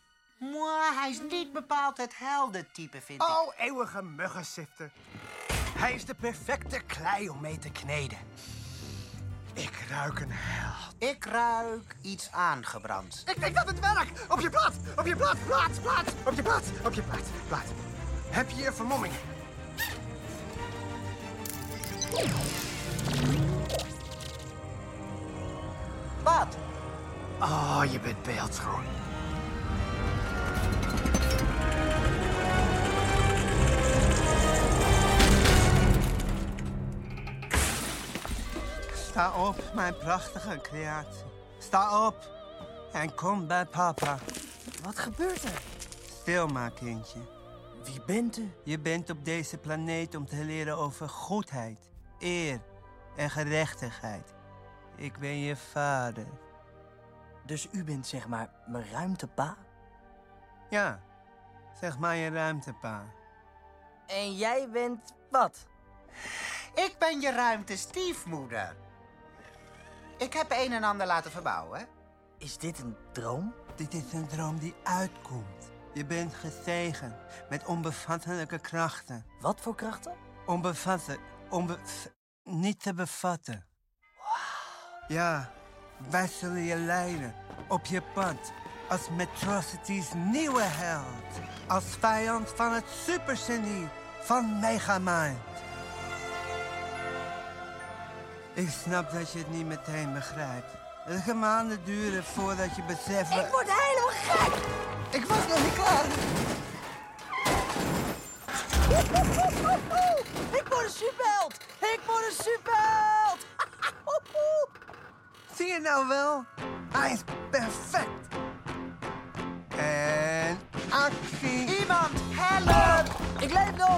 Mwah, hij is niet bepaald het heldentype, vind ik. Oh, eeuwige muggensifter. Hij is de perfecte klei om mee te kneden. Ik ruik een held. Ik ruik iets aangebrand. Ik denk dat het werkt! Op je plaats! Op je plaats! Plaats! Plaats! Op je plaats! Op je plaats! Plaats! Heb je je vermommingen? Wat? Oh, je bent beeldschoon. Sta op, mijn prachtige creatie. Sta op en kom bij papa. Wat gebeurt er? Stil maar, kindje. Wie bent u? Je bent op deze planeet om te leren over goedheid, eer en gerechtigheid. Ik ben je vader. Dus u bent zeg maar mijn ruimtepa? Ja, zeg maar je ruimtepa. En jij bent wat? Ik ben je ruimtestiefmoeder. Ik heb een en ander laten verbouwen. Is dit een droom? Dit is een droom die uitkomt. Je bent gezegend met onbevattelijke krachten. Wat voor krachten? Onbevatten, onbe... niet te bevatten. Wauw. Ja, wij zullen je leiden op je pad als Metrocity's nieuwe held. Als vijand van het supergenie van Megamind. Ik snap dat je het niet meteen begrijpt. Het gaat maanden duren voordat je beseft... Ik word helemaal gek! Ik was nog niet klaar. Ik word een superheld! Ik word een superheld! Zie je nou wel? Hij is perfect. En actie. Iemand, help! Ik leef nog!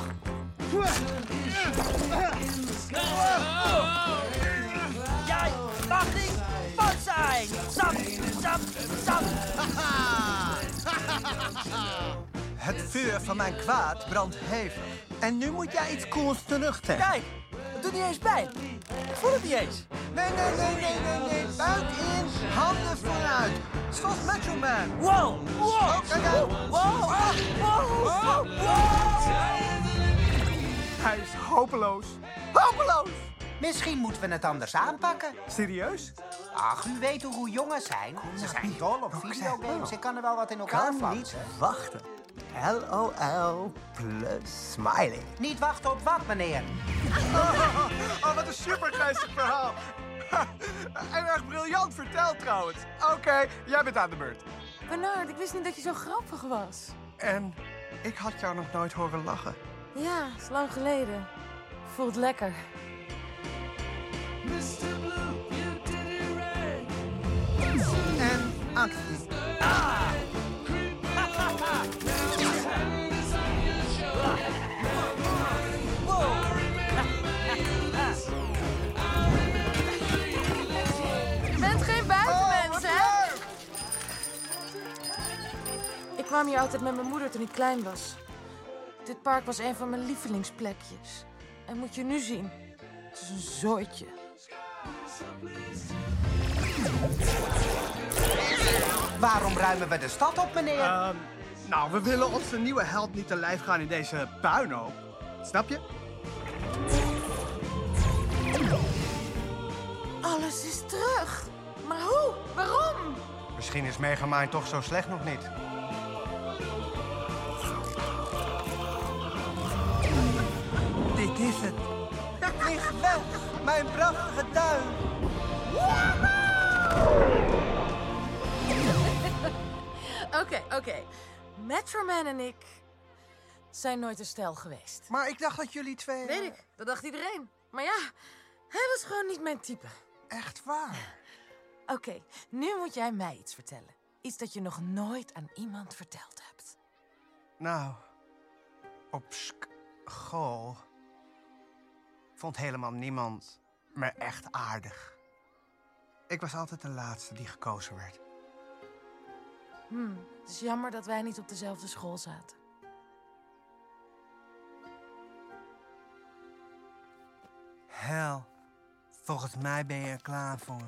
Jij mag niet bang zijn! Zap, zap, zap! Het vuur van mijn kwaad brandt hevig. En nu moet jij iets cools terugtrekken. Kijk, het doet niet eens pijn. Ik voel het niet eens. Nee, nee, nee, nee, nee, nee. Buik in, handen vooruit. Zoals Metro Man. Wow, wow, Oh, kijk uit. wow, wow, wow, wow, wow. Hij is hopeloos. Hopeloos! Misschien moeten we het anders aanpakken. Serieus? Ach, u weet hoe goed jongens zijn. Ze zijn dol op videogames. Ik kan er wel wat in elkaar flansen. wachten. L O L plus smiley. Niet wachten op wat, meneer? Oh, oh, wat een supergeestig verhaal. En erg briljant verteld trouwens. Oké, okay, jij bent aan de beurt. Bernard, ik wist niet dat je zo grappig was. En ik had jou nog nooit horen lachen. Ja, is lang geleden. Voelt lekker. En actie. Ah! Je bent geen buitenmens, oh, hè? Ik kwam hier altijd met mijn moeder toen ik klein was. Dit park was een van mijn lievelingsplekjes. En moet je nu zien, het is een zooitje. Waarom ruimen we de stad op, meneer? Uh, nou, we willen onze nieuwe held niet te lijf gaan in deze puinhoop. Snap je? Alles is terug. Maar hoe? Waarom? Misschien is Megamind toch zo slecht nog niet. Dit is het. Vlieg weg, mijn prachtige tuin. Oké, oké. Okay. Metroman en ik zijn nooit een stel geweest. Maar ik dacht dat jullie twee... Weet ik, dat dacht iedereen. Maar ja, hij was gewoon niet mijn type. Echt waar? Oké, okay, nu moet jij mij iets vertellen. Iets dat je nog nooit aan iemand verteld hebt. Nou, op school vond helemaal niemand me echt aardig. Ik was altijd de laatste die gekozen werd. Hmm, het is jammer dat wij niet op dezelfde school zaten. Hel, volgens mij ben je er klaar voor.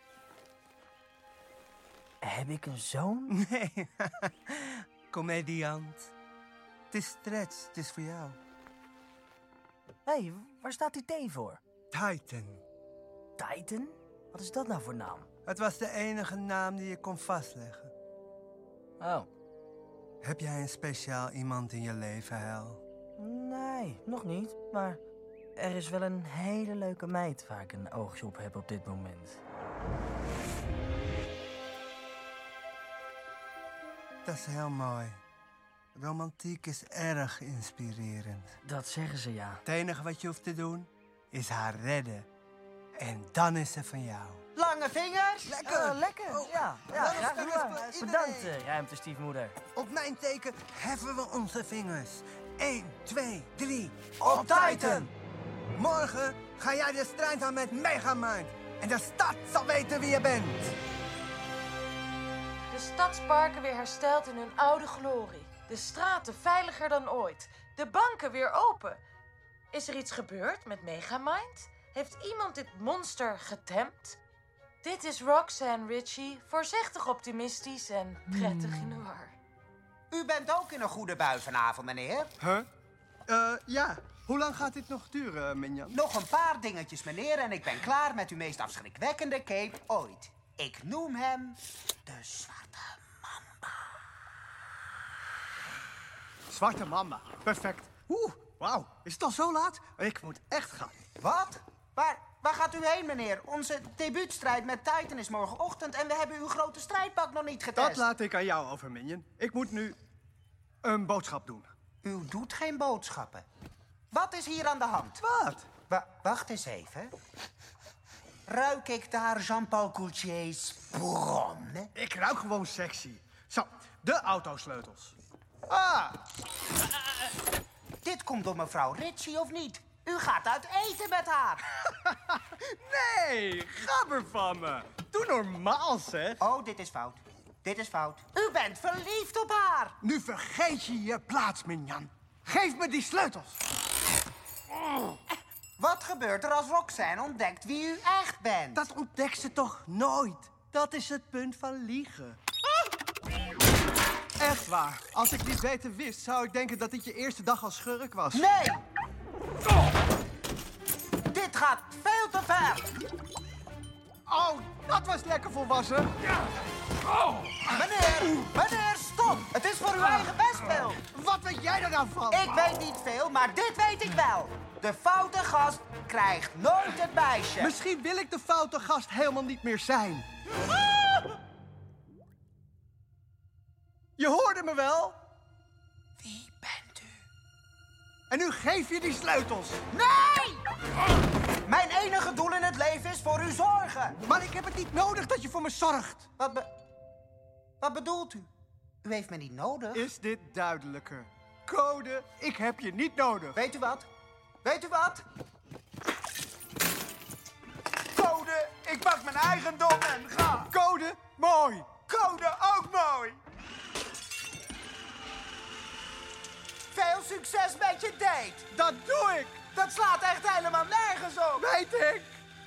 Heb ik een zoon? Nee, comediant. Het is stretch, het is voor jou. Hé, hey, waar staat die T voor? Titan. Titan? Wat is dat nou voor naam? Het was de enige naam die je kon vastleggen. Oh. Heb jij een speciaal iemand in je leven, Hal? Nee, nog niet. Maar er is wel een hele leuke meid waar ik een oogje op heb op dit moment. Dat is heel mooi. Romantiek is erg inspirerend. Dat zeggen ze, ja. Het enige wat je hoeft te doen, is haar redden. En dan is ze van jou. Lange vingers? Lekker! Uh, lekker, Oh, ja. ja lange graag vingers gedaan. voor iedereen. Bedankt, uh, ruimtestiefmoeder. Op mijn teken heffen we onze vingers. Eén, twee, drie. Op Titan! Morgen ga jij de strijd aan met Megamind. En de stad zal weten wie je bent. De stadsparken weer hersteld in hun oude glorie. De straten veiliger dan ooit. De banken weer open. Is er iets gebeurd met Megamind? Heeft iemand dit monster getemd? Dit is Roxanne Ritchie, voorzichtig optimistisch en prettig in de war. U bent ook in een goede bui vanavond, meneer. Huh? Uh, ja. Hoe lang gaat dit nog duren, Minjan? Nog een paar dingetjes, meneer, en ik ben klaar met uw meest afschrikwekkende cape ooit. Ik noem hem de Zwarte Mamba. Zwarte Mamba. Perfect. Oeh, wauw. Is het al zo laat? Ik moet echt gaan. Wat? Waar, waar gaat u heen, meneer? Onze debuutstrijd met Titan is morgenochtend en we hebben uw grote strijdpak nog niet getest. Dat laat ik aan jou over, Minion. Ik moet nu een boodschap doen. U doet geen boodschappen. Wat is hier aan de hand? Wat? Wa- wacht eens even. Ruik ik daar Jean-Paul Gaultier's bron? Ik ruik gewoon sexy. Zo, de autosleutels. Ah! Dit komt door mevrouw Ritchie, of niet? U gaat uit eten met haar. Nee, gabber van me. Doe normaal, zeg. Oh, dit is fout. Dit is fout. U bent verliefd op haar. Nu vergeet je je plaats, Minjan. Geef me die sleutels. Wat gebeurt er als Roxanne ontdekt wie u echt bent? Dat ontdekt ze toch nooit? Dat is het punt van liegen. Echt waar. Als ik dit beter wist, zou ik denken dat dit je eerste dag als schurk was. Nee! Oh. Dit gaat veel te ver. Oh, dat was lekker volwassen. Ja. Oh. Meneer, meneer, stop. Het is voor uw eigen bestwil. Wat weet jij er nou van? Ik weet niet veel, maar dit weet ik wel. De foute gast krijgt nooit het meisje. Misschien wil ik de foute gast helemaal niet meer zijn. Je hoorde me wel? Wie bent u? En nu geef je die sleutels. Nee! Mijn enige doel in het leven is voor u zorgen. Maar ik heb het niet nodig dat je voor me zorgt. Wat, be Wat bedoelt u? U heeft me niet nodig. Is dit duidelijker? Code, ik heb je niet nodig. Weet u wat? Weet u wat? Code, ik pak mijn eigendom en ga. Code, mooi. Code, ook mooi. Veel succes met je date. Dat doe ik. Dat slaat echt helemaal nergens op. Weet ik.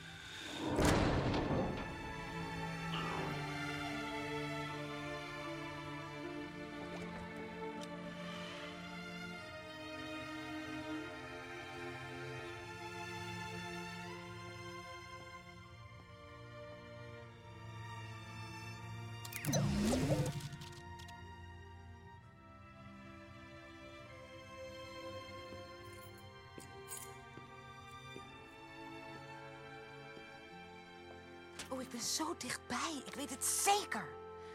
Oh, ik ben zo dichtbij. Ik weet het zeker.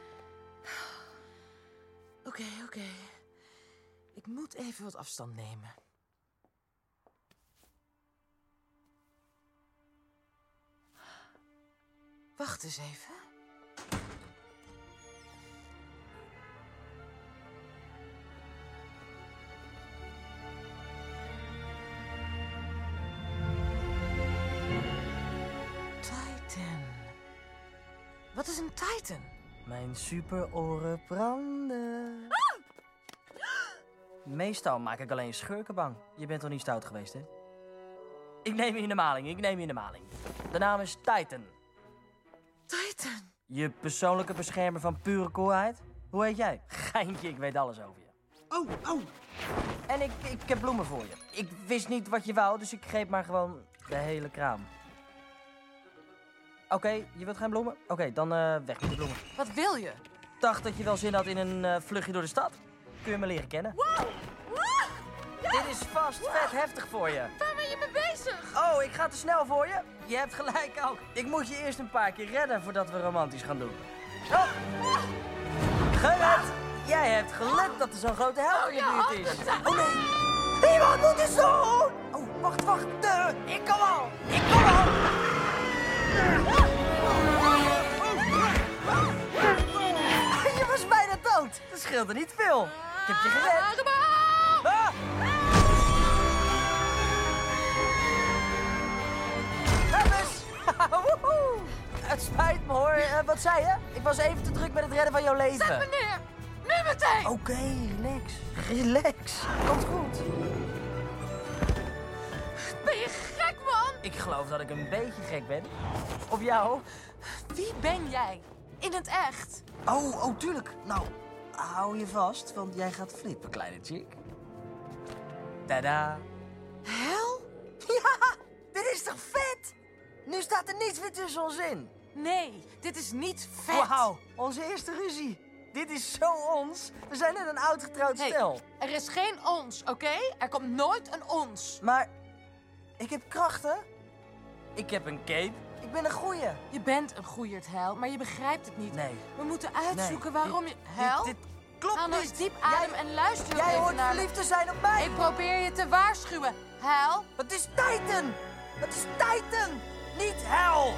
Oké, okay, oké. Okay. Ik moet even wat afstand nemen. Wacht eens even. Wat is een Titan? Mijn superoren branden. Ah! Meestal maak ik alleen schurken bang. Je bent toch niet stout geweest, hè? Ik neem je in de maling, ik neem je in de maling. De naam is Titan. Titan? Je persoonlijke beschermer van pure coolheid? Hoe heet jij? Geintje, ik weet alles over je. Oh, oh. En ik, ik heb bloemen voor je. Ik wist niet wat je wou, dus ik greep maar gewoon de hele kraam. Oké, okay, je wilt geen bloemen? Oké, okay, dan uh, weg met de bloemen. Wat wil je? Ik dacht dat je wel zin had in een uh, vluchtje door de stad. Kun je me leren kennen? Wow! Wow! Ja! Dit is vast wow. vet heftig voor je. Waar ben je mee bezig? Oh, ik ga te snel voor je. Je hebt gelijk ook. Ik moet je eerst een paar keer redden voordat we romantisch gaan doen. Oh. Gered! Jij hebt geluk dat er zo'n grote held in de buurt is. Oh nee! Iemand moet het zo! Oh, wacht, wacht. Uh, ik kom al! Ik kom al! Je was bijna dood. Dat scheelde niet veel. Ik heb je gered. Ah! Hebbes! Woehoe! Het spijt me hoor. Uh, wat zei je? Ik was even te druk met het redden van jouw leven. Zet me neer! Nu meteen! Oké, okay, relax. Relax. Komt goed. Ben je gek, man? Ik geloof dat ik een beetje gek ben. Op jou? Wie ben jij? In het echt? Oh, oh, tuurlijk. Nou, hou je vast, want jij gaat flippen, kleine chick. Tada. Hel? Ja, dit is toch vet? Nu staat er niets meer tussen ons in. Nee, dit is niet vet. Wauw, onze eerste ruzie. Dit is zo ons. We zijn net een oud getrouwd hey, stel. Er is geen ons, oké? Okay? Er komt nooit een ons. Maar ik heb krachten. Ik heb een cape. Ik ben een goeie. Je bent een goeierd, Hel, maar je begrijpt het niet. Nee. We moeten uitzoeken nee. waarom dit, je... Hel? Dit, dit klopt Haal nou niet. eens diep adem jij, en luister Jij even hoort naar verliefd te zijn op mij. Ik probeer je te waarschuwen. Hel? Het is Titan. Het is Titan. Niet Hel.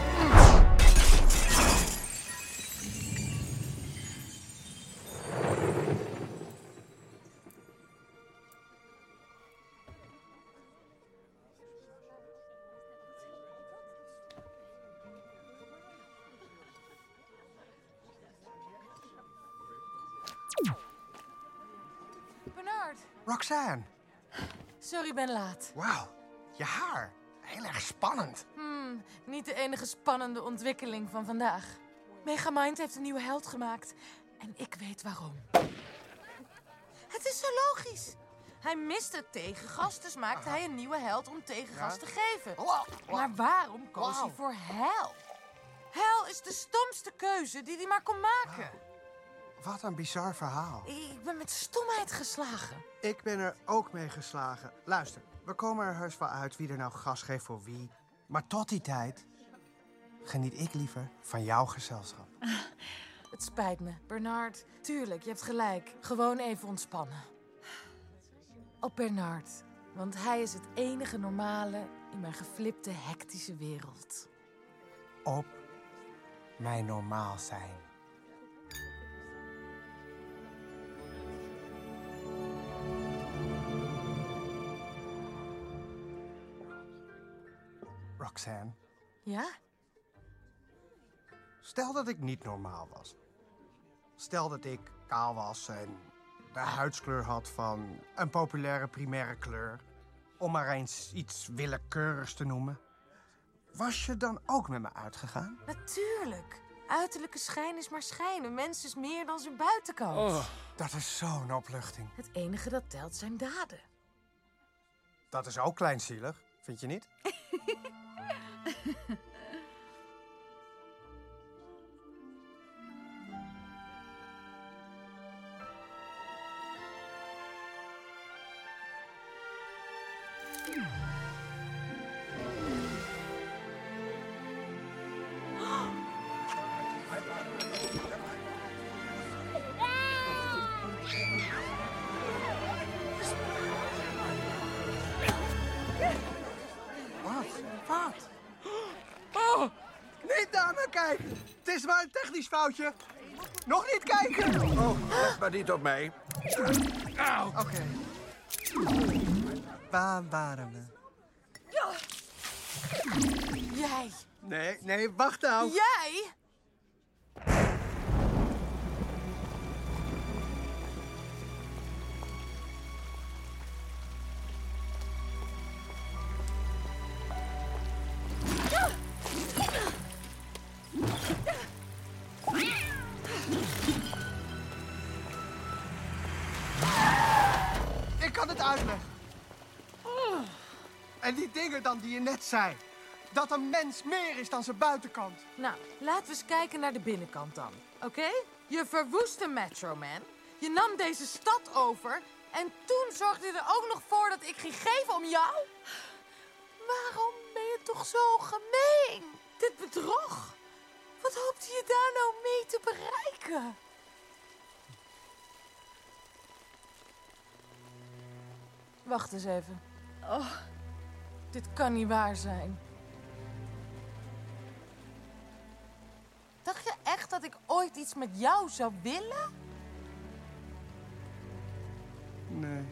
Bernard. Roxanne. Sorry, ik ben laat. Wauw, je haar. Heel erg spannend. Hmm, niet de enige spannende ontwikkeling van vandaag. Megamind heeft een nieuwe held gemaakt. En ik weet waarom. Het is zo logisch. Hij miste het tegengas, dus maakte hij een nieuwe held om tegengas ja? te geven. Wow, wow. Maar waarom koos wow. hij voor Hel? Hel is de stomste keuze die hij maar kon maken. Wow. Wat een bizar verhaal. Ik ben met stomheid geslagen. Ik ben er ook mee geslagen. Luister, we komen er heus wel uit wie er nou gas geeft voor wie. Maar tot die tijd geniet ik liever van jouw gezelschap. Het spijt me, Bernard. Tuurlijk, je hebt gelijk. Gewoon even ontspannen. Op Bernard, want hij is het enige normale in mijn geflipte, hectische wereld. Op mijn normaal zijn. Roxanne. Ja? Stel dat ik niet normaal was. Stel dat ik kaal was en de huidskleur had van een populaire primaire kleur. Om maar eens iets willekeurigs te noemen. Was je dan ook met me uitgegaan? Natuurlijk. Uiterlijke schijn is maar schijn. Een mens is meer dan zijn buitenkant. Oh, dat is zo'n opluchting. Het enige dat telt zijn daden. Dat is ook kleinzielig, vind je niet? Het is maar een technisch foutje. Nog niet kijken. Oh, let maar niet op mij. Oké. Okay. Waar waren we? Ja. Jij. Nee, nee, wacht nou. Jij? uitleggen. En die dingen dan die je net zei. Dat een mens meer is dan zijn buitenkant. Nou, laten we eens kijken naar de binnenkant dan. Oké? Okay? Je verwoestte Metro Man. Je nam deze stad over. En toen zorgde je er ook nog voor dat ik ging geven om jou? Waarom ben je toch zo gemeen? Dit bedrog. Wat hoopte je daar nou mee te bereiken? Wacht eens even. Oh, dit kan niet waar zijn. Dacht je echt dat ik ooit iets met jou zou willen? Nee.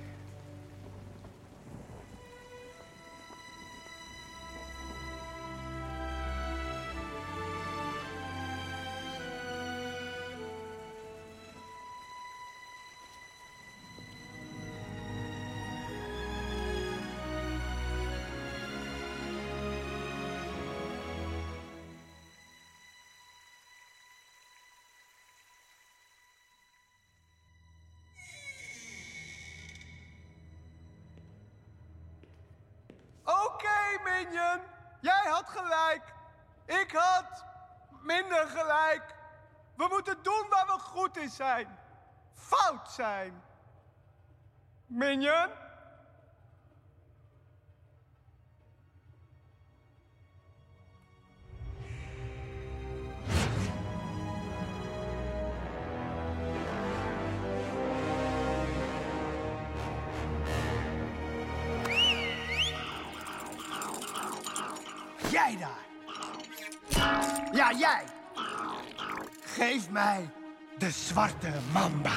Oké, Minion. Jij had gelijk. Ik had minder gelijk. We moeten doen waar we goed in zijn. Fout zijn. Minion? Jij daar. Ja, jij. Geef mij de zwarte mamba.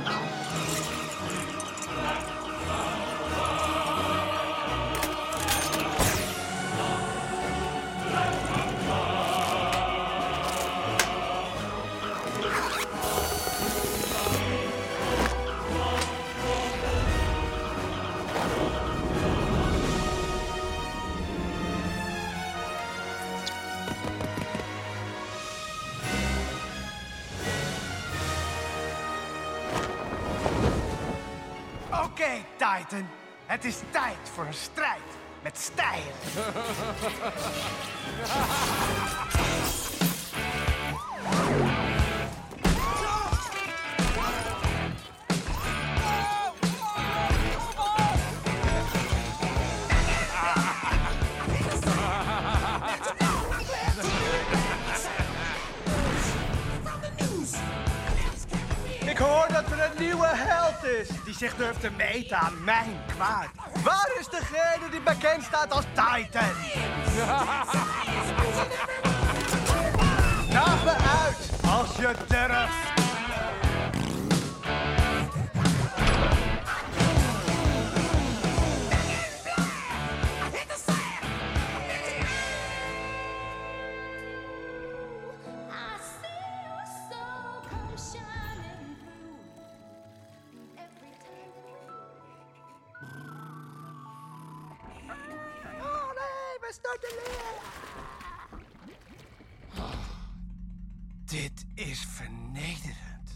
Oké, okay, Titan. Het is tijd voor een strijd met stijl. Ik hoor dat er een nieuwe held is die zich durft te meten aan mijn kwaad. Waar is degene die bekend staat als Titan? Daag me uit als je durft. Dit is vernederend.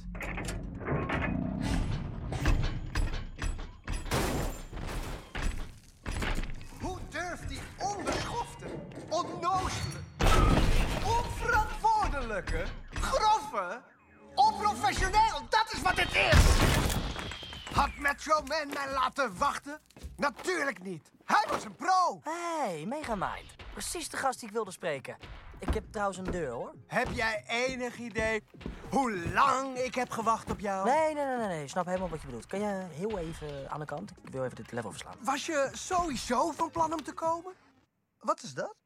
Hoe durft die onbeschofte, onnozele, onverantwoordelijke, grove, onprofessioneel, dat is wat het is! Had Metro Man mij laten wachten? Natuurlijk niet. Hij was een pro. Hé, hey, Megamind. Precies de gast die ik wilde spreken. Ik heb trouwens een deur, hoor. Heb jij enig idee hoe lang ik heb gewacht op jou? Nee, nee, nee, nee, nee. Ik snap helemaal wat je bedoelt. Kan je heel even aan de kant? Ik wil even dit level verslaan. Was je sowieso van plan om te komen? Wat is dat?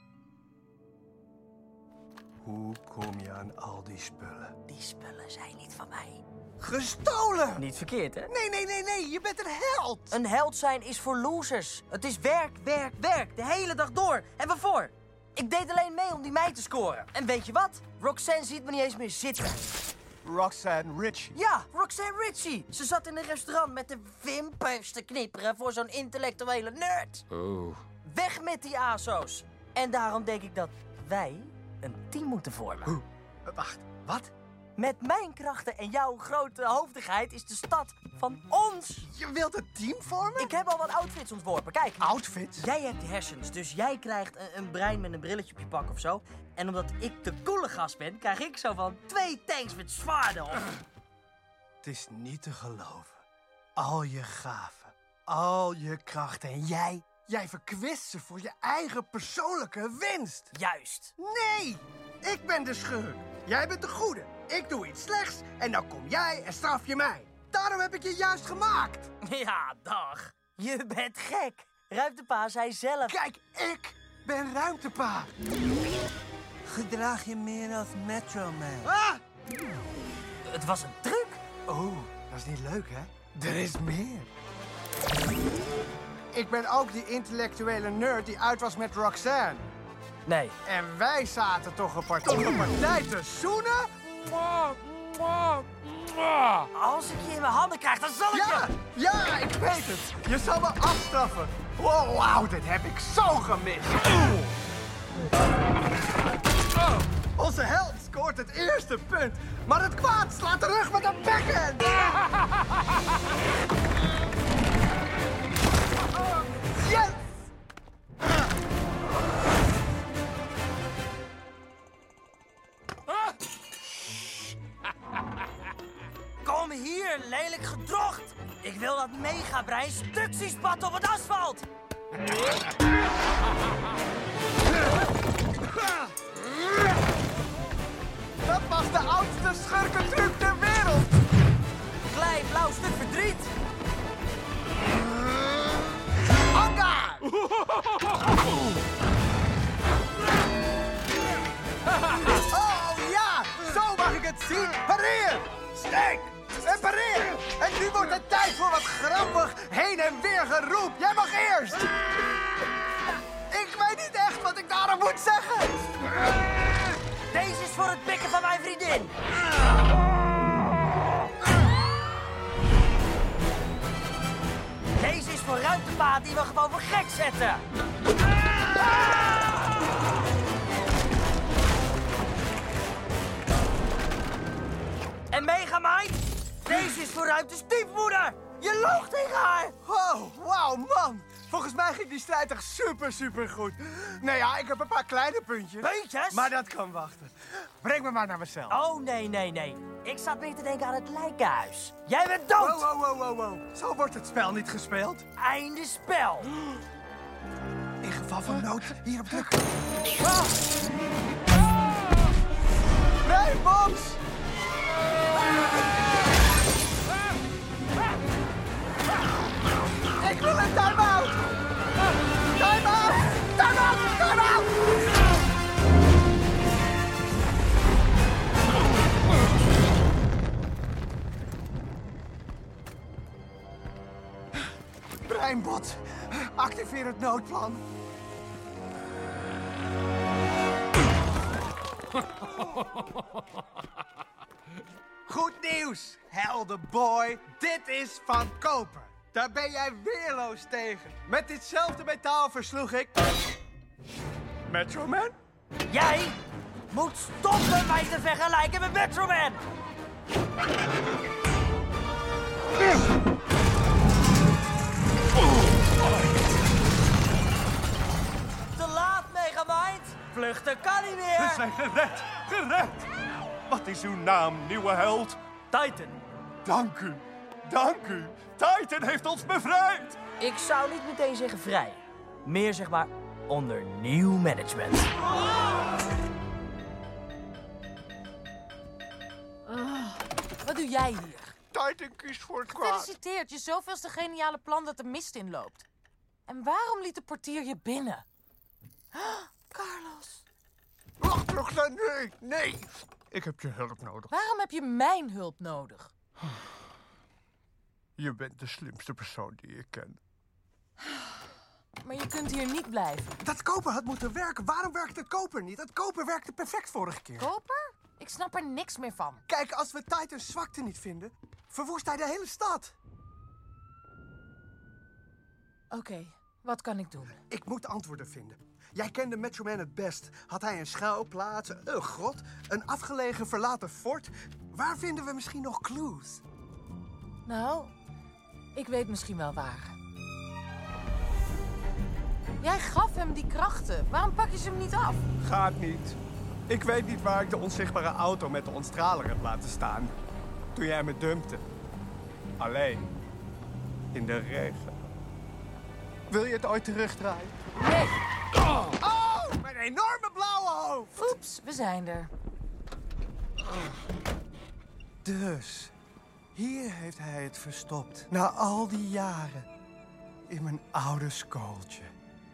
Hoe kom je aan al die spullen? Die spullen zijn niet van mij. Gestolen! Niet verkeerd, hè? Nee, nee, nee, nee. Je bent een held. Een held zijn is voor losers. Het is werk, werk, werk. De hele dag door. En waarvoor? Ik deed alleen mee om die meid te scoren. En weet je wat? Roxanne ziet me niet eens meer zitten. Roxanne Ritchie? Ja, Roxanne Ritchie. Ze zat in een restaurant met de wimpers te knipperen voor zo'n intellectuele nerd. Oh. Weg met die A S O's. En daarom denk ik dat wij een team moeten vormen. Hoe? Wacht, wat? Met mijn krachten en jouw grote hoofdigheid is de stad van ons. Je wilt een team vormen? Ik heb al wat outfits ontworpen. Kijk. Outfits? Jij hebt de hersens, dus jij krijgt een, een brein met een brilletje op je pak of zo. En omdat ik de coole gast ben, krijg ik zo van twee tanks met zwaarden. Het is niet te geloven. Al je gaven, al je krachten en jij... Jij verkwist ze voor je eigen persoonlijke winst. Juist. Nee, ik ben de schurk. Jij bent de goede. Ik doe iets slechts en dan kom jij en straf je mij. Daarom heb ik je juist gemaakt. Ja, dag. Je bent gek. Ruimtepa zei zelf. Kijk, ik ben Ruimtepa. Gedraag je meer als Metro Man. Ah! Het was een truc. Oh, dat is niet leuk, hè? Er is meer. Ik ben ook die intellectuele nerd die uit was met Roxanne. Nee. En wij zaten toch een partij, een partij te zoenen? Als ik je in mijn handen krijg, dan zal ik Ja, je... ja, ik weet het. Je zal me afstraffen. Wow, wauw, dit heb ik zo gemist. Oh, onze held scoort het eerste punt. Maar het kwaad slaat terug met een backhand. Yes! Kom hier, lelijk gedrocht. Ik wil dat megabrein stuk zien spatten op het asfalt. Dat was de oudste schurkentruc ter wereld. Klein blauw stuk verdriet. Anga! Oh ja, zo mag ik het zien. Pareer! Steek! En pareer! En nu wordt het tijd voor wat grappig heen en weer geroep. Jij mag eerst! Ik weet niet echt wat ik daarom moet zeggen. Deze is voor het pikken van mijn vriendin. Deze is voor Ruimtepa die we gewoon voor gek zetten. En Megamind, deze is voor Ruimte stiefmoeder. Je loog tegen haar. Oh, wauw, man. Volgens mij ging die strijd echt super, super goed. Nou ja, ik heb een paar kleine puntjes. Puntjes? Maar dat kan wachten. Breng me maar naar mijn cel. Oh, nee, nee, nee. Ik zat meer te denken aan het lijkenhuis. Jij bent dood! Wow, wow, wow, wow, wow. Zo wordt het spel niet gespeeld. Einde spel. In geval van nood, hierop drukken. Rijbox! Ik wil een time-out! Time-out! Time-out! Time-out! Breinbot, activeer het noodplan. Goed nieuws, heldenboy. Dit is van koper. Daar ben jij weerloos tegen. Met ditzelfde metaal versloeg ik... Metro Man? Jij moet stoppen mij te vergelijken met Metro Man. Te laat, Megamind. Vluchten kan niet meer. We zijn gered, gered. Wat is uw naam, nieuwe held? Titan. Dank u, dank u. Titan heeft ons bevrijd. Ik zou niet meteen zeggen vrij. Meer zeg maar onder nieuw management. Oh, wat doe jij hier? Titan kiest voor het kwaad. Gefeliciteerd, je zoveelste geniale plan dat de mist inloopt. En waarom liet de portier je binnen? Oh, Carlos. Wacht, Roxanne, nee, nee. Ik heb je hulp nodig. Waarom heb je mijn hulp nodig? Je bent de slimste persoon die ik ken. Maar je kunt hier niet blijven. Dat koper had moeten werken. Waarom werkt het koper niet? Het koper werkte perfect vorige keer. Koper? Ik snap er niks meer van. Kijk, als we Titan's zwakte niet vinden, verwoest hij de hele stad. Oké, okay, wat kan ik doen? Ik moet antwoorden vinden. Jij kende Metro Man het best. Had hij een schuilplaats, een grot, een afgelegen verlaten fort? Waar vinden we misschien nog clues? Nou, ik weet misschien wel waar. Jij gaf hem die krachten. Waarom pak je ze hem niet af? Gaat niet. Ik weet niet waar ik de onzichtbare auto met de ontstraler heb laten staan. Toen jij me dumpte. Alleen. In de regen. Wil je het ooit terugdraaien? Nee. Oh, oh mijn enorme blauwe hoofd! Oeps, we zijn er. Dus, hier heeft hij het verstopt. Na al die jaren. In mijn oude schooltje.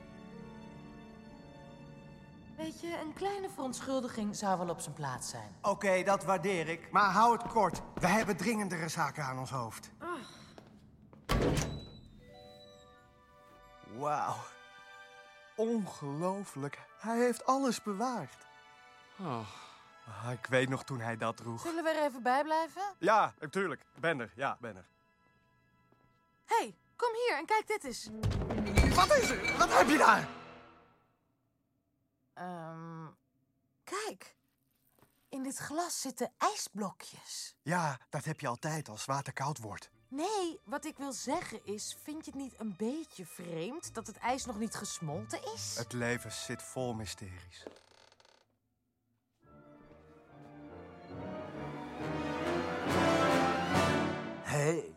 Weet je, een kleine verontschuldiging zou wel op zijn plaats zijn. Oké, okay, dat waardeer ik. Maar hou het kort. We hebben dringendere zaken aan ons hoofd. Oh. Wauw. Ongelooflijk. Hij heeft alles bewaard. Oh. Ah, ik weet nog toen hij dat droeg. Zullen we er even bij blijven? Ja, natuurlijk. Ben er. Ja, ben er. Hé, hey, kom hier en kijk dit eens. Wat is er? Wat heb je daar? Um, kijk. In dit glas zitten ijsblokjes. Ja, dat heb je altijd als water koud wordt. Nee, wat ik wil zeggen is, vind je het niet een beetje vreemd dat het ijs nog niet gesmolten is? Het leven zit vol mysteries. Hey.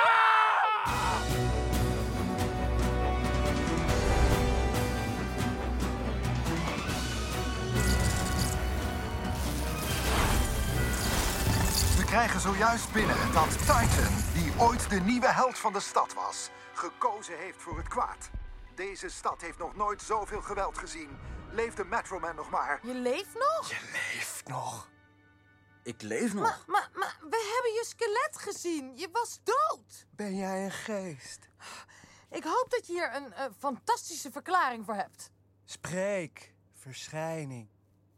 We krijgen zojuist binnen dat Titan, die ooit de nieuwe held van de stad was, gekozen heeft voor het kwaad. Deze stad heeft nog nooit zoveel geweld gezien. Leefde Metro Man nog maar? Je leeft nog? Je leeft nog. Ik leef nog. Maar, maar, maar we hebben je skelet gezien. Je was dood. Ben jij een geest? Ik hoop dat je hier een uh, fantastische verklaring voor hebt. Spreek, verschijning.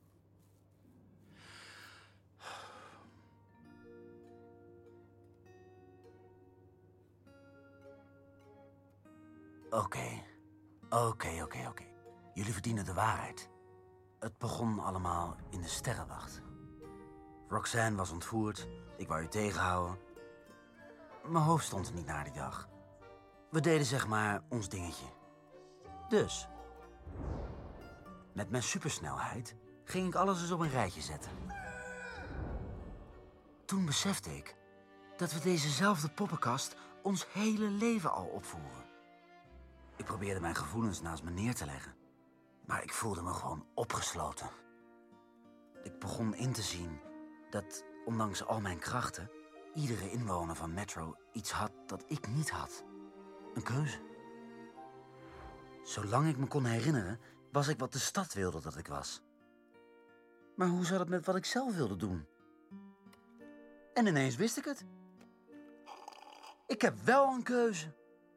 Oké, oké, oké, oké. Jullie verdienen de waarheid. Het begon allemaal in de sterrenwacht. Roxanne was ontvoerd, ik wou je tegenhouden. Mijn hoofd stond er niet naar die dag. We deden zeg maar ons dingetje. Dus, met mijn supersnelheid ging ik alles eens op een rijtje zetten. Toen besefte ik dat we dezezelfde poppenkast ons hele leven al opvoeren. Ik probeerde mijn gevoelens naast me neer te leggen. Maar ik voelde me gewoon opgesloten. Ik begon in te zien dat, ondanks al mijn krachten, iedere inwoner van Metro iets had dat ik niet had. Een keuze. Zolang ik me kon herinneren, was ik wat de stad wilde dat ik was. Maar hoe zat het met wat ik zelf wilde doen? En ineens wist ik het. Ik heb wel een keuze.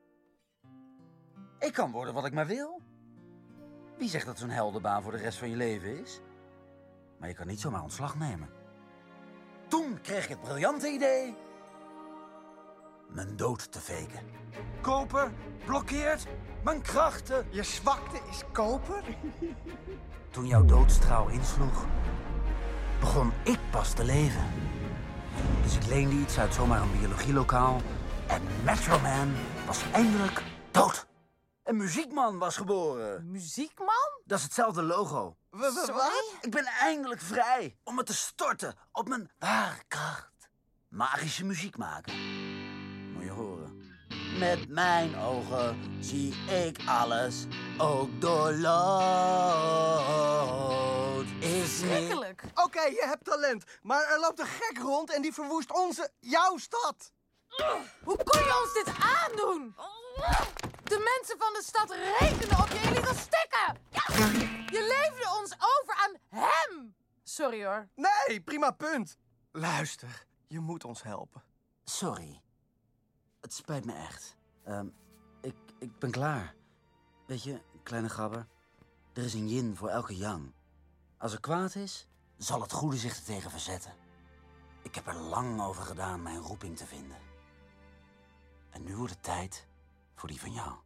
Ik kan worden wat ik maar wil. Wie zegt dat zo'n heldenbaan voor de rest van je leven is? Maar je kan niet zomaar ontslag nemen. Toen kreeg ik het briljante idee mijn dood te faken. Koper blokkeert mijn krachten. Je zwakte is koper? Toen jouw doodstraal insloeg, begon ik pas te leven. Dus ik leende iets uit zomaar een biologielokaal en Metro Man was eindelijk dood. Een muziekman was geboren. Muziekman? Dat is hetzelfde logo. Sorry? Ik ben eindelijk vrij om me te storten op mijn ware kracht. Magische muziek maken. Moet je horen. Met mijn ogen zie ik alles, ook doorlood. Is Schrikkelijk. Oké, okay, je hebt talent, maar er loopt een gek rond en die verwoest onze, jouw stad. Hoe kon je ons dit aandoen? De mensen van de stad rekenen op je en liet ons stikken. Je leefde ons over aan hem. Sorry hoor. Nee, prima punt. Luister, je moet ons helpen. Sorry. Het spijt me echt. Um, ik, ik ben klaar. Weet je, kleine gabber, er is een yin voor elke yang. Als er kwaad is, zal het goede zich er tegen verzetten. Ik heb er lang over gedaan mijn roeping te vinden. En nu wordt het tijd voor die van jou.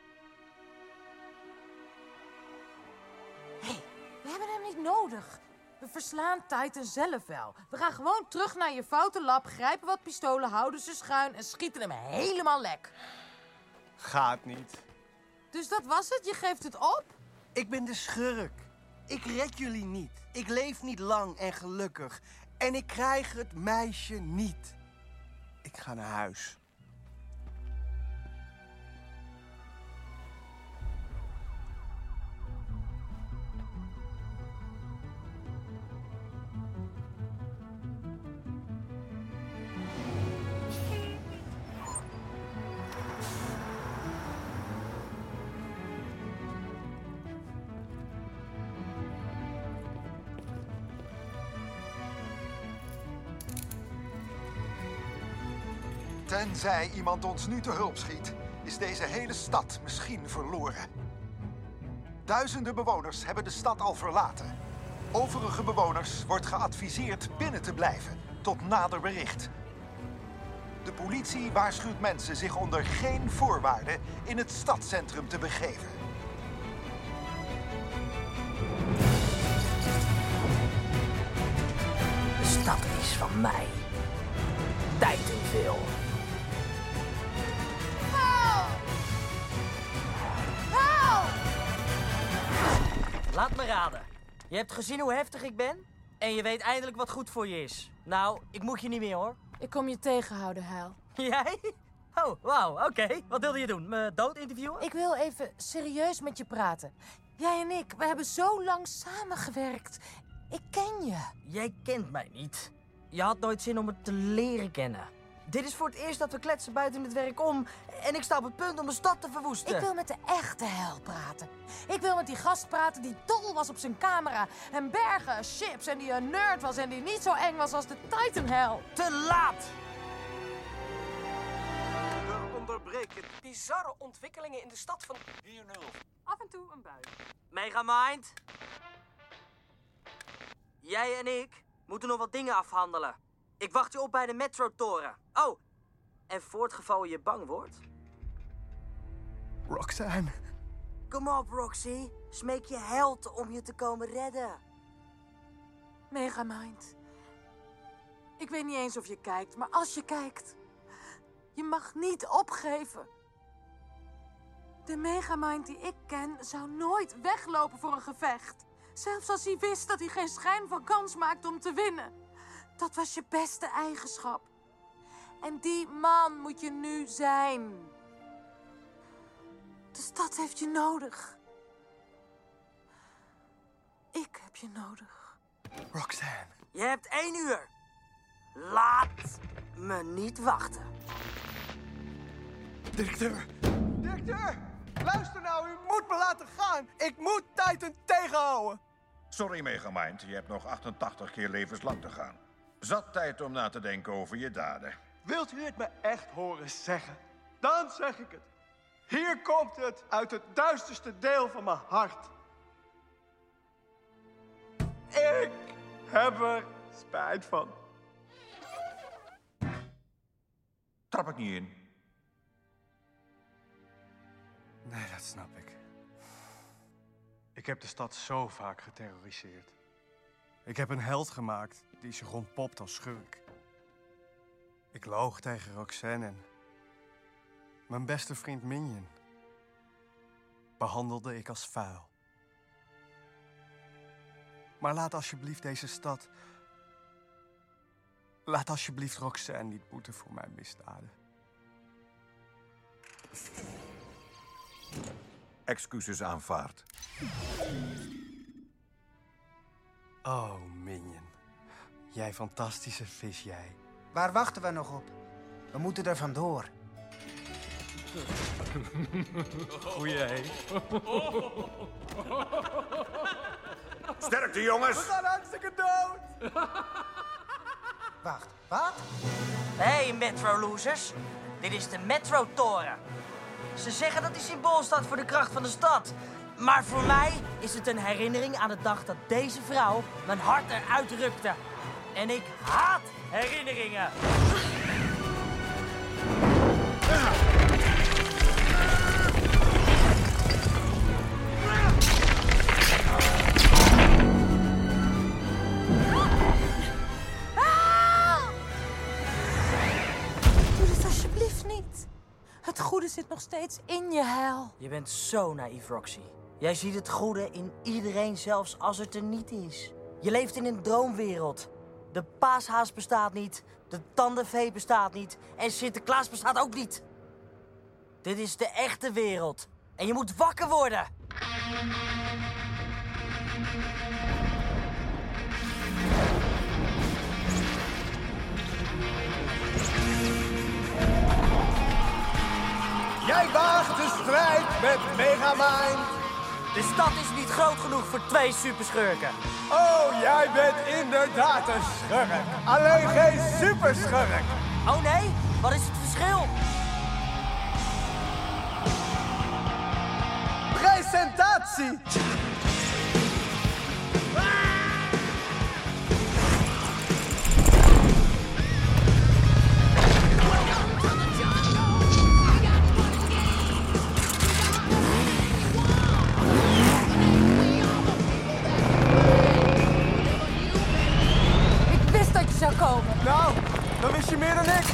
Hé, hey, we hebben hem niet nodig. We verslaan Titan zelf wel. We gaan gewoon terug naar je foute lab, grijpen wat pistolen, houden ze schuin en schieten hem helemaal lek. Gaat niet. Dus dat was het? Je geeft het op? Ik ben de schurk. Ik red jullie niet. Ik leef niet lang en gelukkig. En ik krijg het meisje niet. Ik ga naar huis. Tenzij iemand ons nu te hulp schiet, is deze hele stad misschien verloren. Duizenden bewoners hebben de stad al verlaten. Overige bewoners wordt geadviseerd binnen te blijven, tot nader bericht. De politie waarschuwt mensen zich onder geen voorwaarden in het stadscentrum te begeven. De stad is van mij. Titanville. Laat me raden. Je hebt gezien hoe heftig ik ben? En je weet eindelijk wat goed voor je is. Nou, ik moet je niet meer, hoor. Ik kom je tegenhouden, Hal. Jij? Oh, wauw, oké. Okay. Wat wilde je doen? Me dood interviewen? Ik wil even serieus met je praten. Jij en ik, we hebben zo lang samengewerkt. Ik ken je. Jij kent mij niet. Je had nooit zin om me te leren kennen. Dit is voor het eerst dat we kletsen buiten het werk om. En ik sta op het punt om de stad te verwoesten. Ik wil met de echte Hal praten. Ik wil met die gast praten die dol was op zijn camera. En bergen, chips en die een nerd was en die niet zo eng was als de Titan Hal. Te laat! We onderbreken bizarre ontwikkelingen in de stad van hier nul. Af en toe een bui. Megamind. Jij en ik moeten nog wat dingen afhandelen. Ik wacht je op bij de metrotoren. Oh, en voor het geval je bang wordt... Roxanne. Kom op, Roxy. Smeek je held om je te komen redden. Megamind. Ik weet niet eens of je kijkt, maar als je kijkt... Je mag niet opgeven. De Megamind die ik ken zou nooit weglopen voor een gevecht. Zelfs als hij wist dat hij geen schijn van kans maakte om te winnen. Dat was je beste eigenschap. En die man moet je nu zijn. De stad heeft je nodig. Ik heb je nodig. Roxanne. Je hebt één uur. Laat me niet wachten. Directeur. Directeur. Luister nou, u moet me laten gaan. Ik moet Titan tegenhouden. Sorry, Megamind. Je hebt nog achtentachtig keer levenslang te gaan. Zat tijd om na te denken over je daden. Wilt u het me echt horen zeggen? Dan zeg ik het. Hier komt het uit het duisterste deel van mijn hart. Ik heb er spijt van. Trap ik niet in. Nee, dat snap ik. Ik heb de stad zo vaak geterroriseerd. Ik heb een held gemaakt die zich ontpopt als schurk. Ik loog tegen Roxanne en mijn beste vriend Minion behandelde ik als vuil. Maar laat alsjeblieft deze stad... Laat alsjeblieft Roxanne niet boeten voor mijn misdaden. Excuses aanvaard. Oh, Minion. Jij fantastische vis, jij. Waar wachten we nog op? We moeten er vandoor. Goeie, hé. Sterkte, jongens! We gaan hartstikke dood! Wacht, wat? Hé, hey, Metro-losers. Dit is de Metrotoren. Ze zeggen dat die symbool staat voor de kracht van de stad. Maar voor mij is het een herinnering aan de dag dat deze vrouw mijn hart eruit rukte. En ik haat herinneringen. goede zit nog steeds in je, Hal. Je bent zo naïef, Roxy. Jij ziet het goede in iedereen, zelfs als het er niet is. Je leeft in een droomwereld. De paashaas bestaat niet, de tandenvee bestaat niet en Sinterklaas bestaat ook niet. Dit is de echte wereld. En je moet wakker worden. Jij waagt de strijd met Megamind. De stad is niet groot genoeg voor twee superschurken. Oh, jij bent inderdaad een schurk. Alleen geen superschurk. Oh nee? Wat is het verschil? Presentatie. Ik wist dat je zou komen. Nou, dan wist je meer dan ik.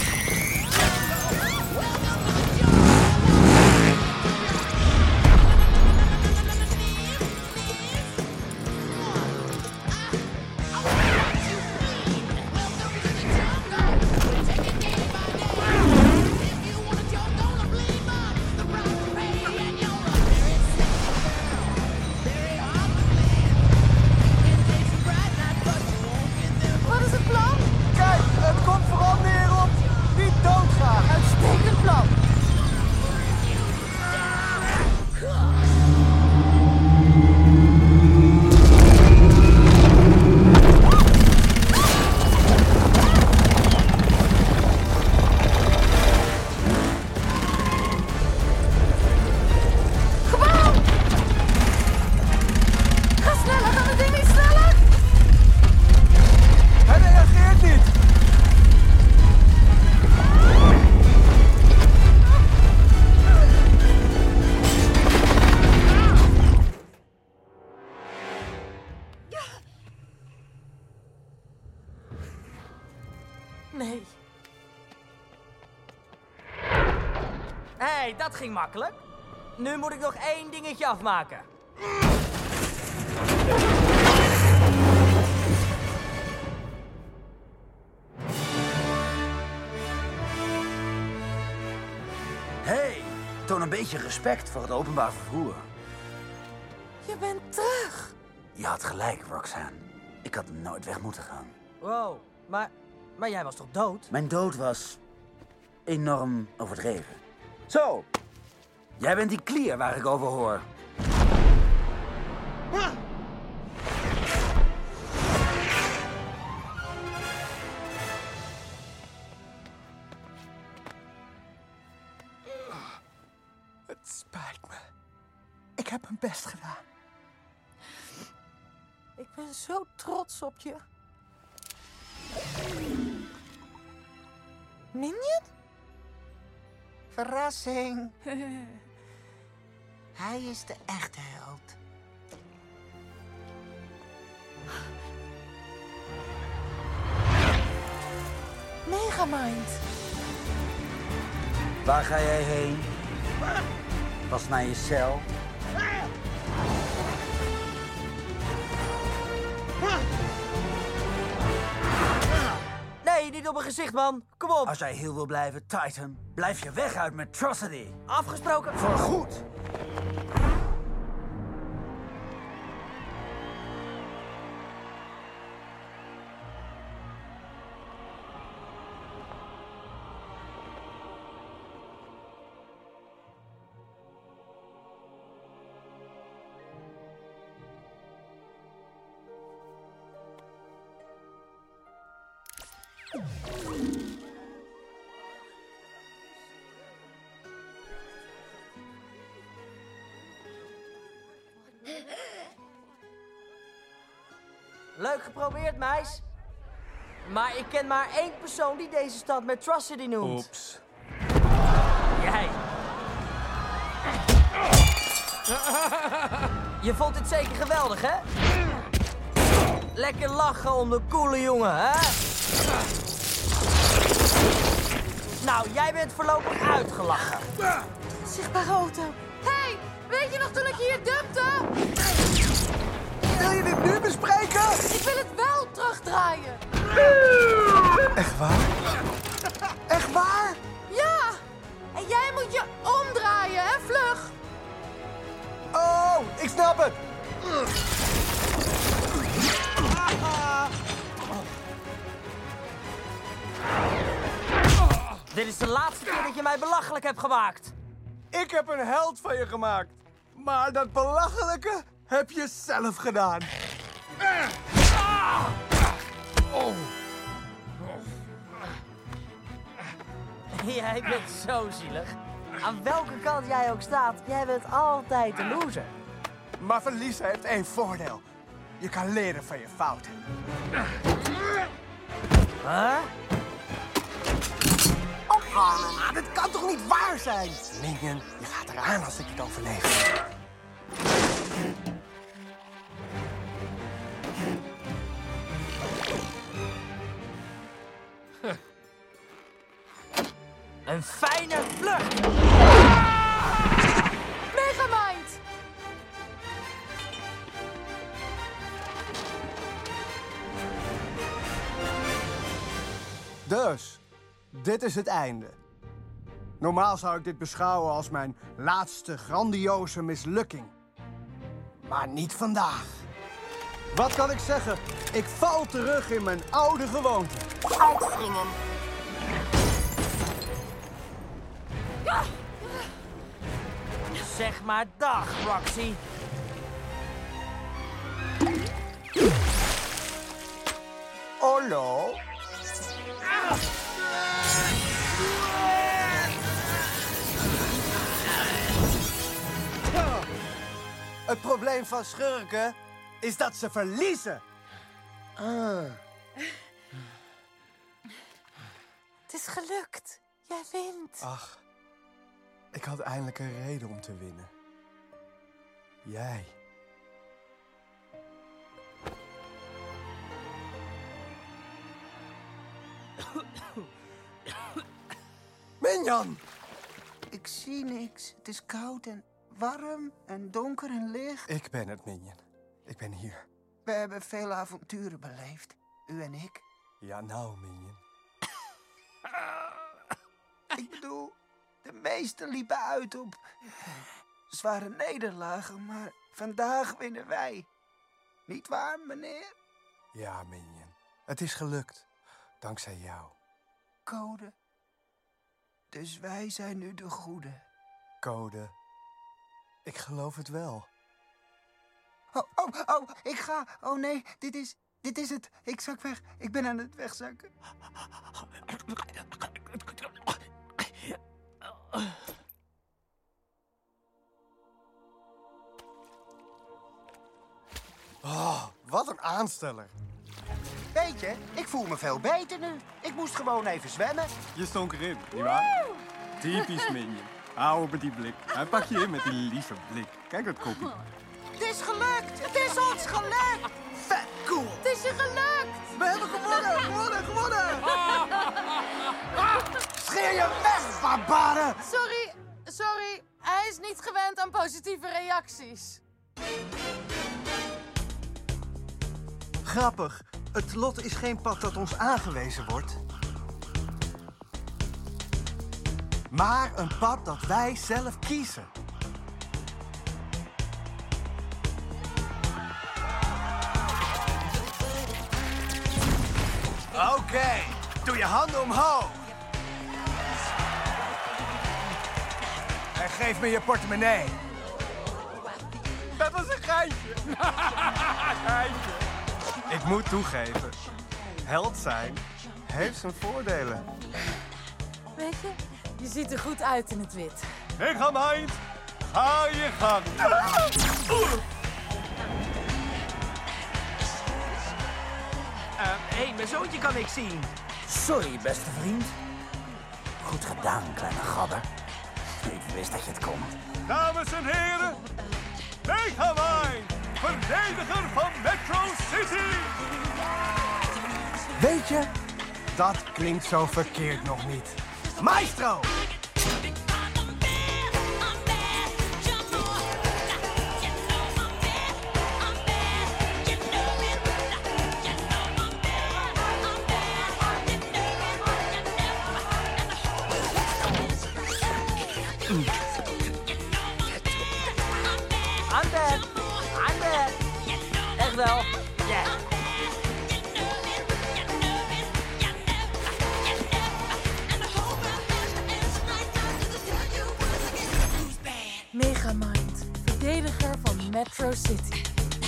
Wat is het plan? Kijk, het komt vooral neer op niet doodgaan. Uitstekend plan. Gewoon! Ga sneller, gaat het ding niet sneller? Hij reageert niet. Nee. Hé, hey, dat ging makkelijk. Nu moet ik nog één dingetje afmaken. Hey, toon een beetje respect voor het openbaar vervoer. Je bent terug. Je had gelijk, Roxanne. Ik had nooit weg moeten gaan. Wow, maar, maar jij was toch dood? Mijn dood was enorm overdreven. Zo, jij bent die klier waar ik over hoor. Het spijt me. Ik heb mijn best gedaan. Ik ben zo trots op je. Minion? Verrassing. Hij is de echte held. Megamind. Waar ga jij heen? Pas naar je cel. Nee, niet op mijn gezicht, man. Kom op. Als jij heel wil blijven, Titan, blijf je weg uit Metrocity. Afgesproken. Voor goed. Leuk geprobeerd, meis. Maar ik ken maar één persoon die deze stad Metrocity noemt. Oeps. Jij. Je vond dit zeker geweldig, hè? Lekker lachen om de coole jongen, hè? Nou, Nou, jij bent voorlopig uitgelachen. Zichtbare auto. Hé, hey, weet je nog toen ik hier dumpte? Wil je dit nu bespreken? Ik wil het wel terugdraaien. Echt waar? Echt waar? Ja. En jij moet je omdraaien, hè, vlug. Oh, ik snap het. Dit is de laatste keer dat je mij belachelijk hebt gemaakt. Ik heb een held van je gemaakt. Maar dat belachelijke heb je zelf gedaan. Oh. Jij bent zo zielig. Aan welke kant jij ook staat, jij bent altijd de loser. Maar verliezen heeft één voordeel. Je kan leren van je fouten. Huh? Opwarmen. Ah, dit kan toch niet waar zijn? Minion, je gaat eraan als ik het overleef. Een fijne vlucht! Megamind! Dus, dit is het einde. Normaal zou ik dit beschouwen als mijn laatste grandioze mislukking. Maar niet vandaag. Wat kan ik zeggen? Ik val terug in mijn oude gewoonte. Uitspringen. Zeg maar dag, Roxy. Hallo? Het probleem van schurken is dat ze verliezen. Ah. Het is gelukt. Jij wint. Ach, ik had eindelijk een reden om te winnen. Jij. Minion! Ik zie niks. Het is koud en warm en donker en licht. Ik ben het, Minion. Ik ben hier. We hebben veel avonturen beleefd. U en ik. Ja, nou, Minion. Ik bedoel, de meesten liepen uit op zware nederlagen, maar vandaag winnen wij. Niet waar, meneer? Ja, Minion. Het is gelukt. Dankzij jou. Code. Dus wij zijn nu de goede. Code. Ik geloof het wel. Oh, oh, oh, ik ga. Oh nee, dit is, dit is het. Ik zak weg. Ik ben aan het wegzakken. Oh, wat een aansteller. Weet je, ik voel me veel beter nu. Ik moest gewoon even zwemmen. Je stonk erin, nietwaar? Typisch Minion. Hou op met die blik. Hij pakt je in met die lieve blik. Kijk dat kopje. Het is gelukt! Het is ons gelukt! Vet cool! Het is je gelukt! We hebben gewonnen! Gewonnen! Gewonnen! Scheer je weg, barbaren! Sorry, sorry. Hij is niet gewend aan positieve reacties. Grappig. Het lot is geen pad dat ons aangewezen wordt. Maar een pad dat wij zelf kiezen. Oké, okay, doe je handen omhoog. En geef me je portemonnee. Dat was een geintje. Geintje. Ik moet toegeven, held zijn heeft zijn voordelen. Weet je, je ziet er goed uit in het wit. Megamind, ga je gang. Hé, uh, hey, mijn zoontje kan ik zien. Sorry, beste vriend. Goed gedaan, kleine gadder. Ik wist dat je het kon. Dames en heren, Megamind, verdediger van Metro City. Weet je, dat klinkt zo verkeerd nog niet. Maestro! I'm bad. I'm bad. Echt wel. Yeah. Megamind, verdediger van Metro City.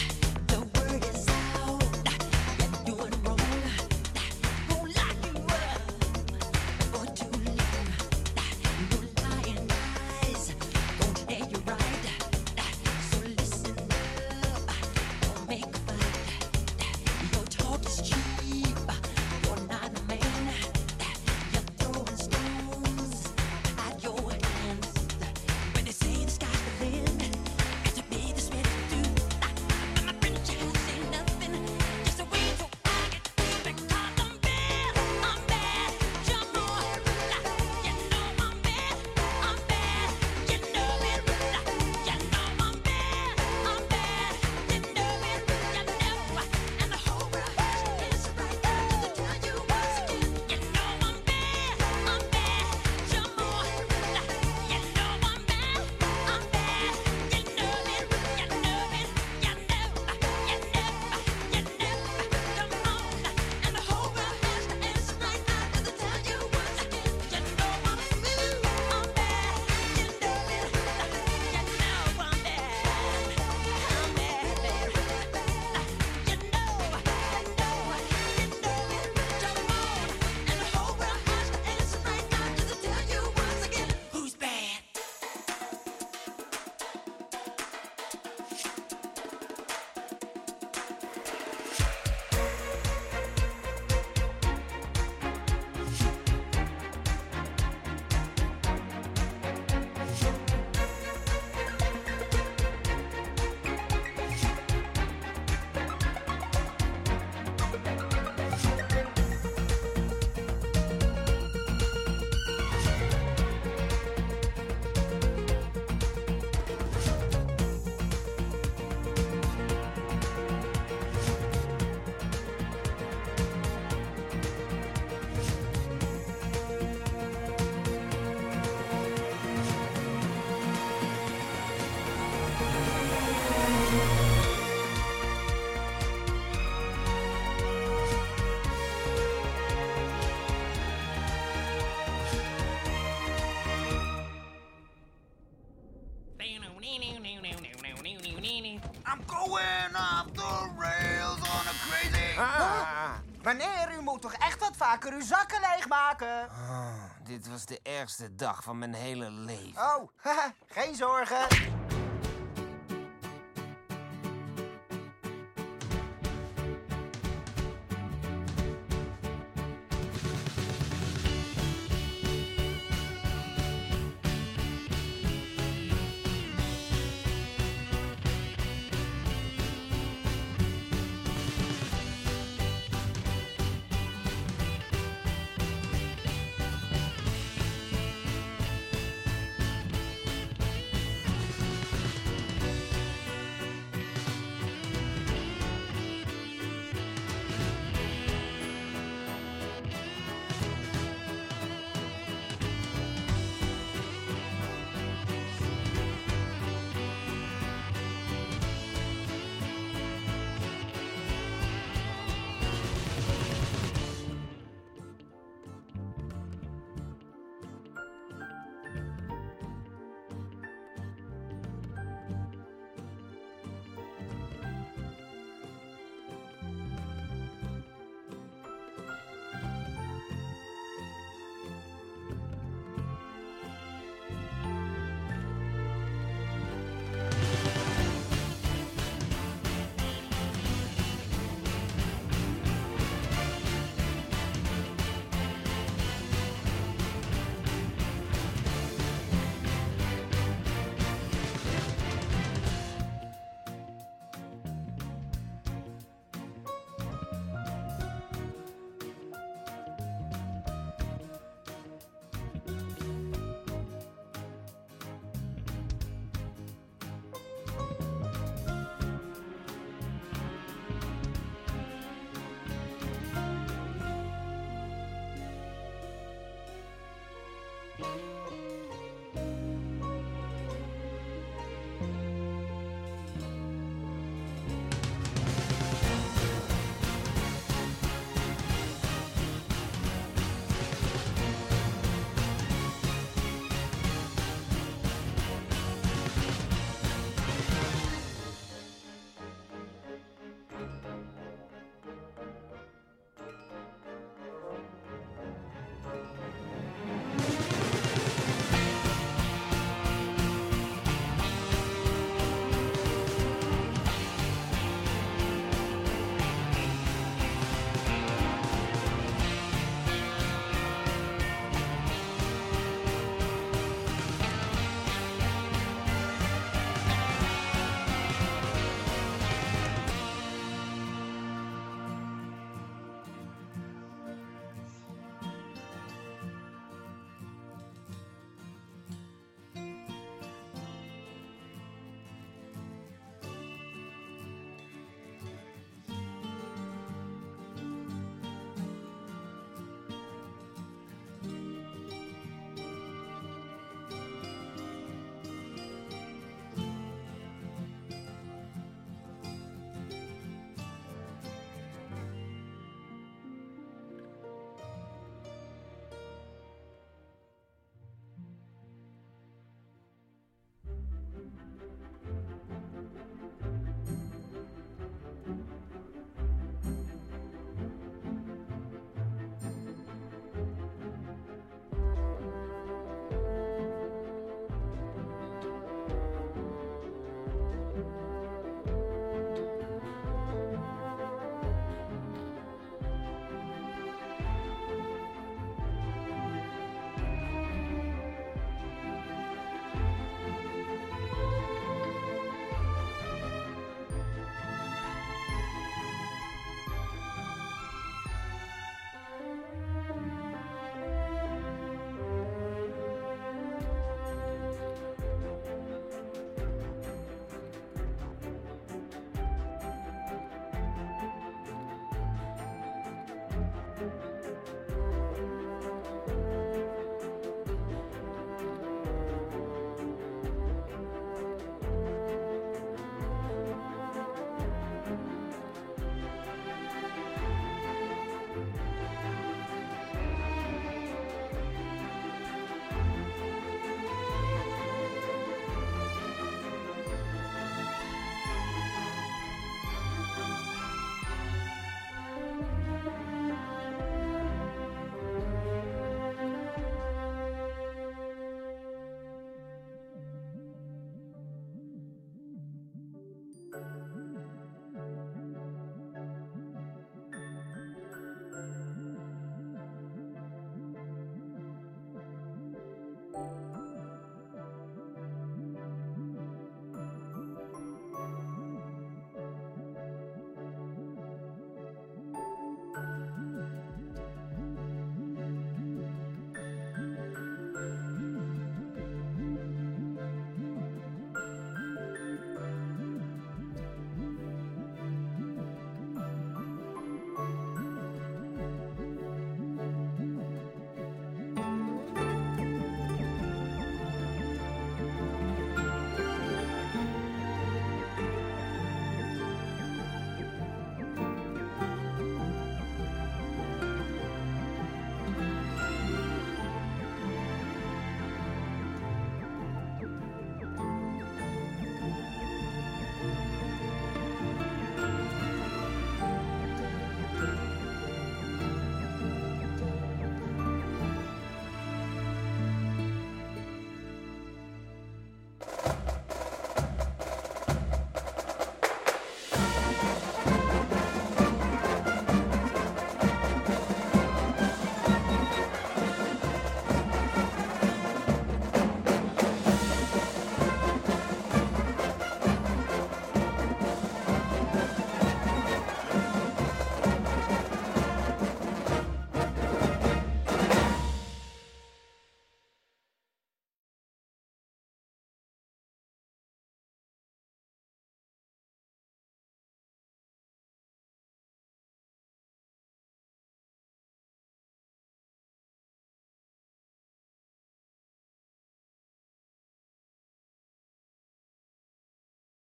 I'm going off the rails on a crazy... Ah. Meneer, u moet toch echt wat vaker uw zakken leegmaken? Oh, dit was de ergste dag van mijn hele leven. Oh, haha, geen zorgen.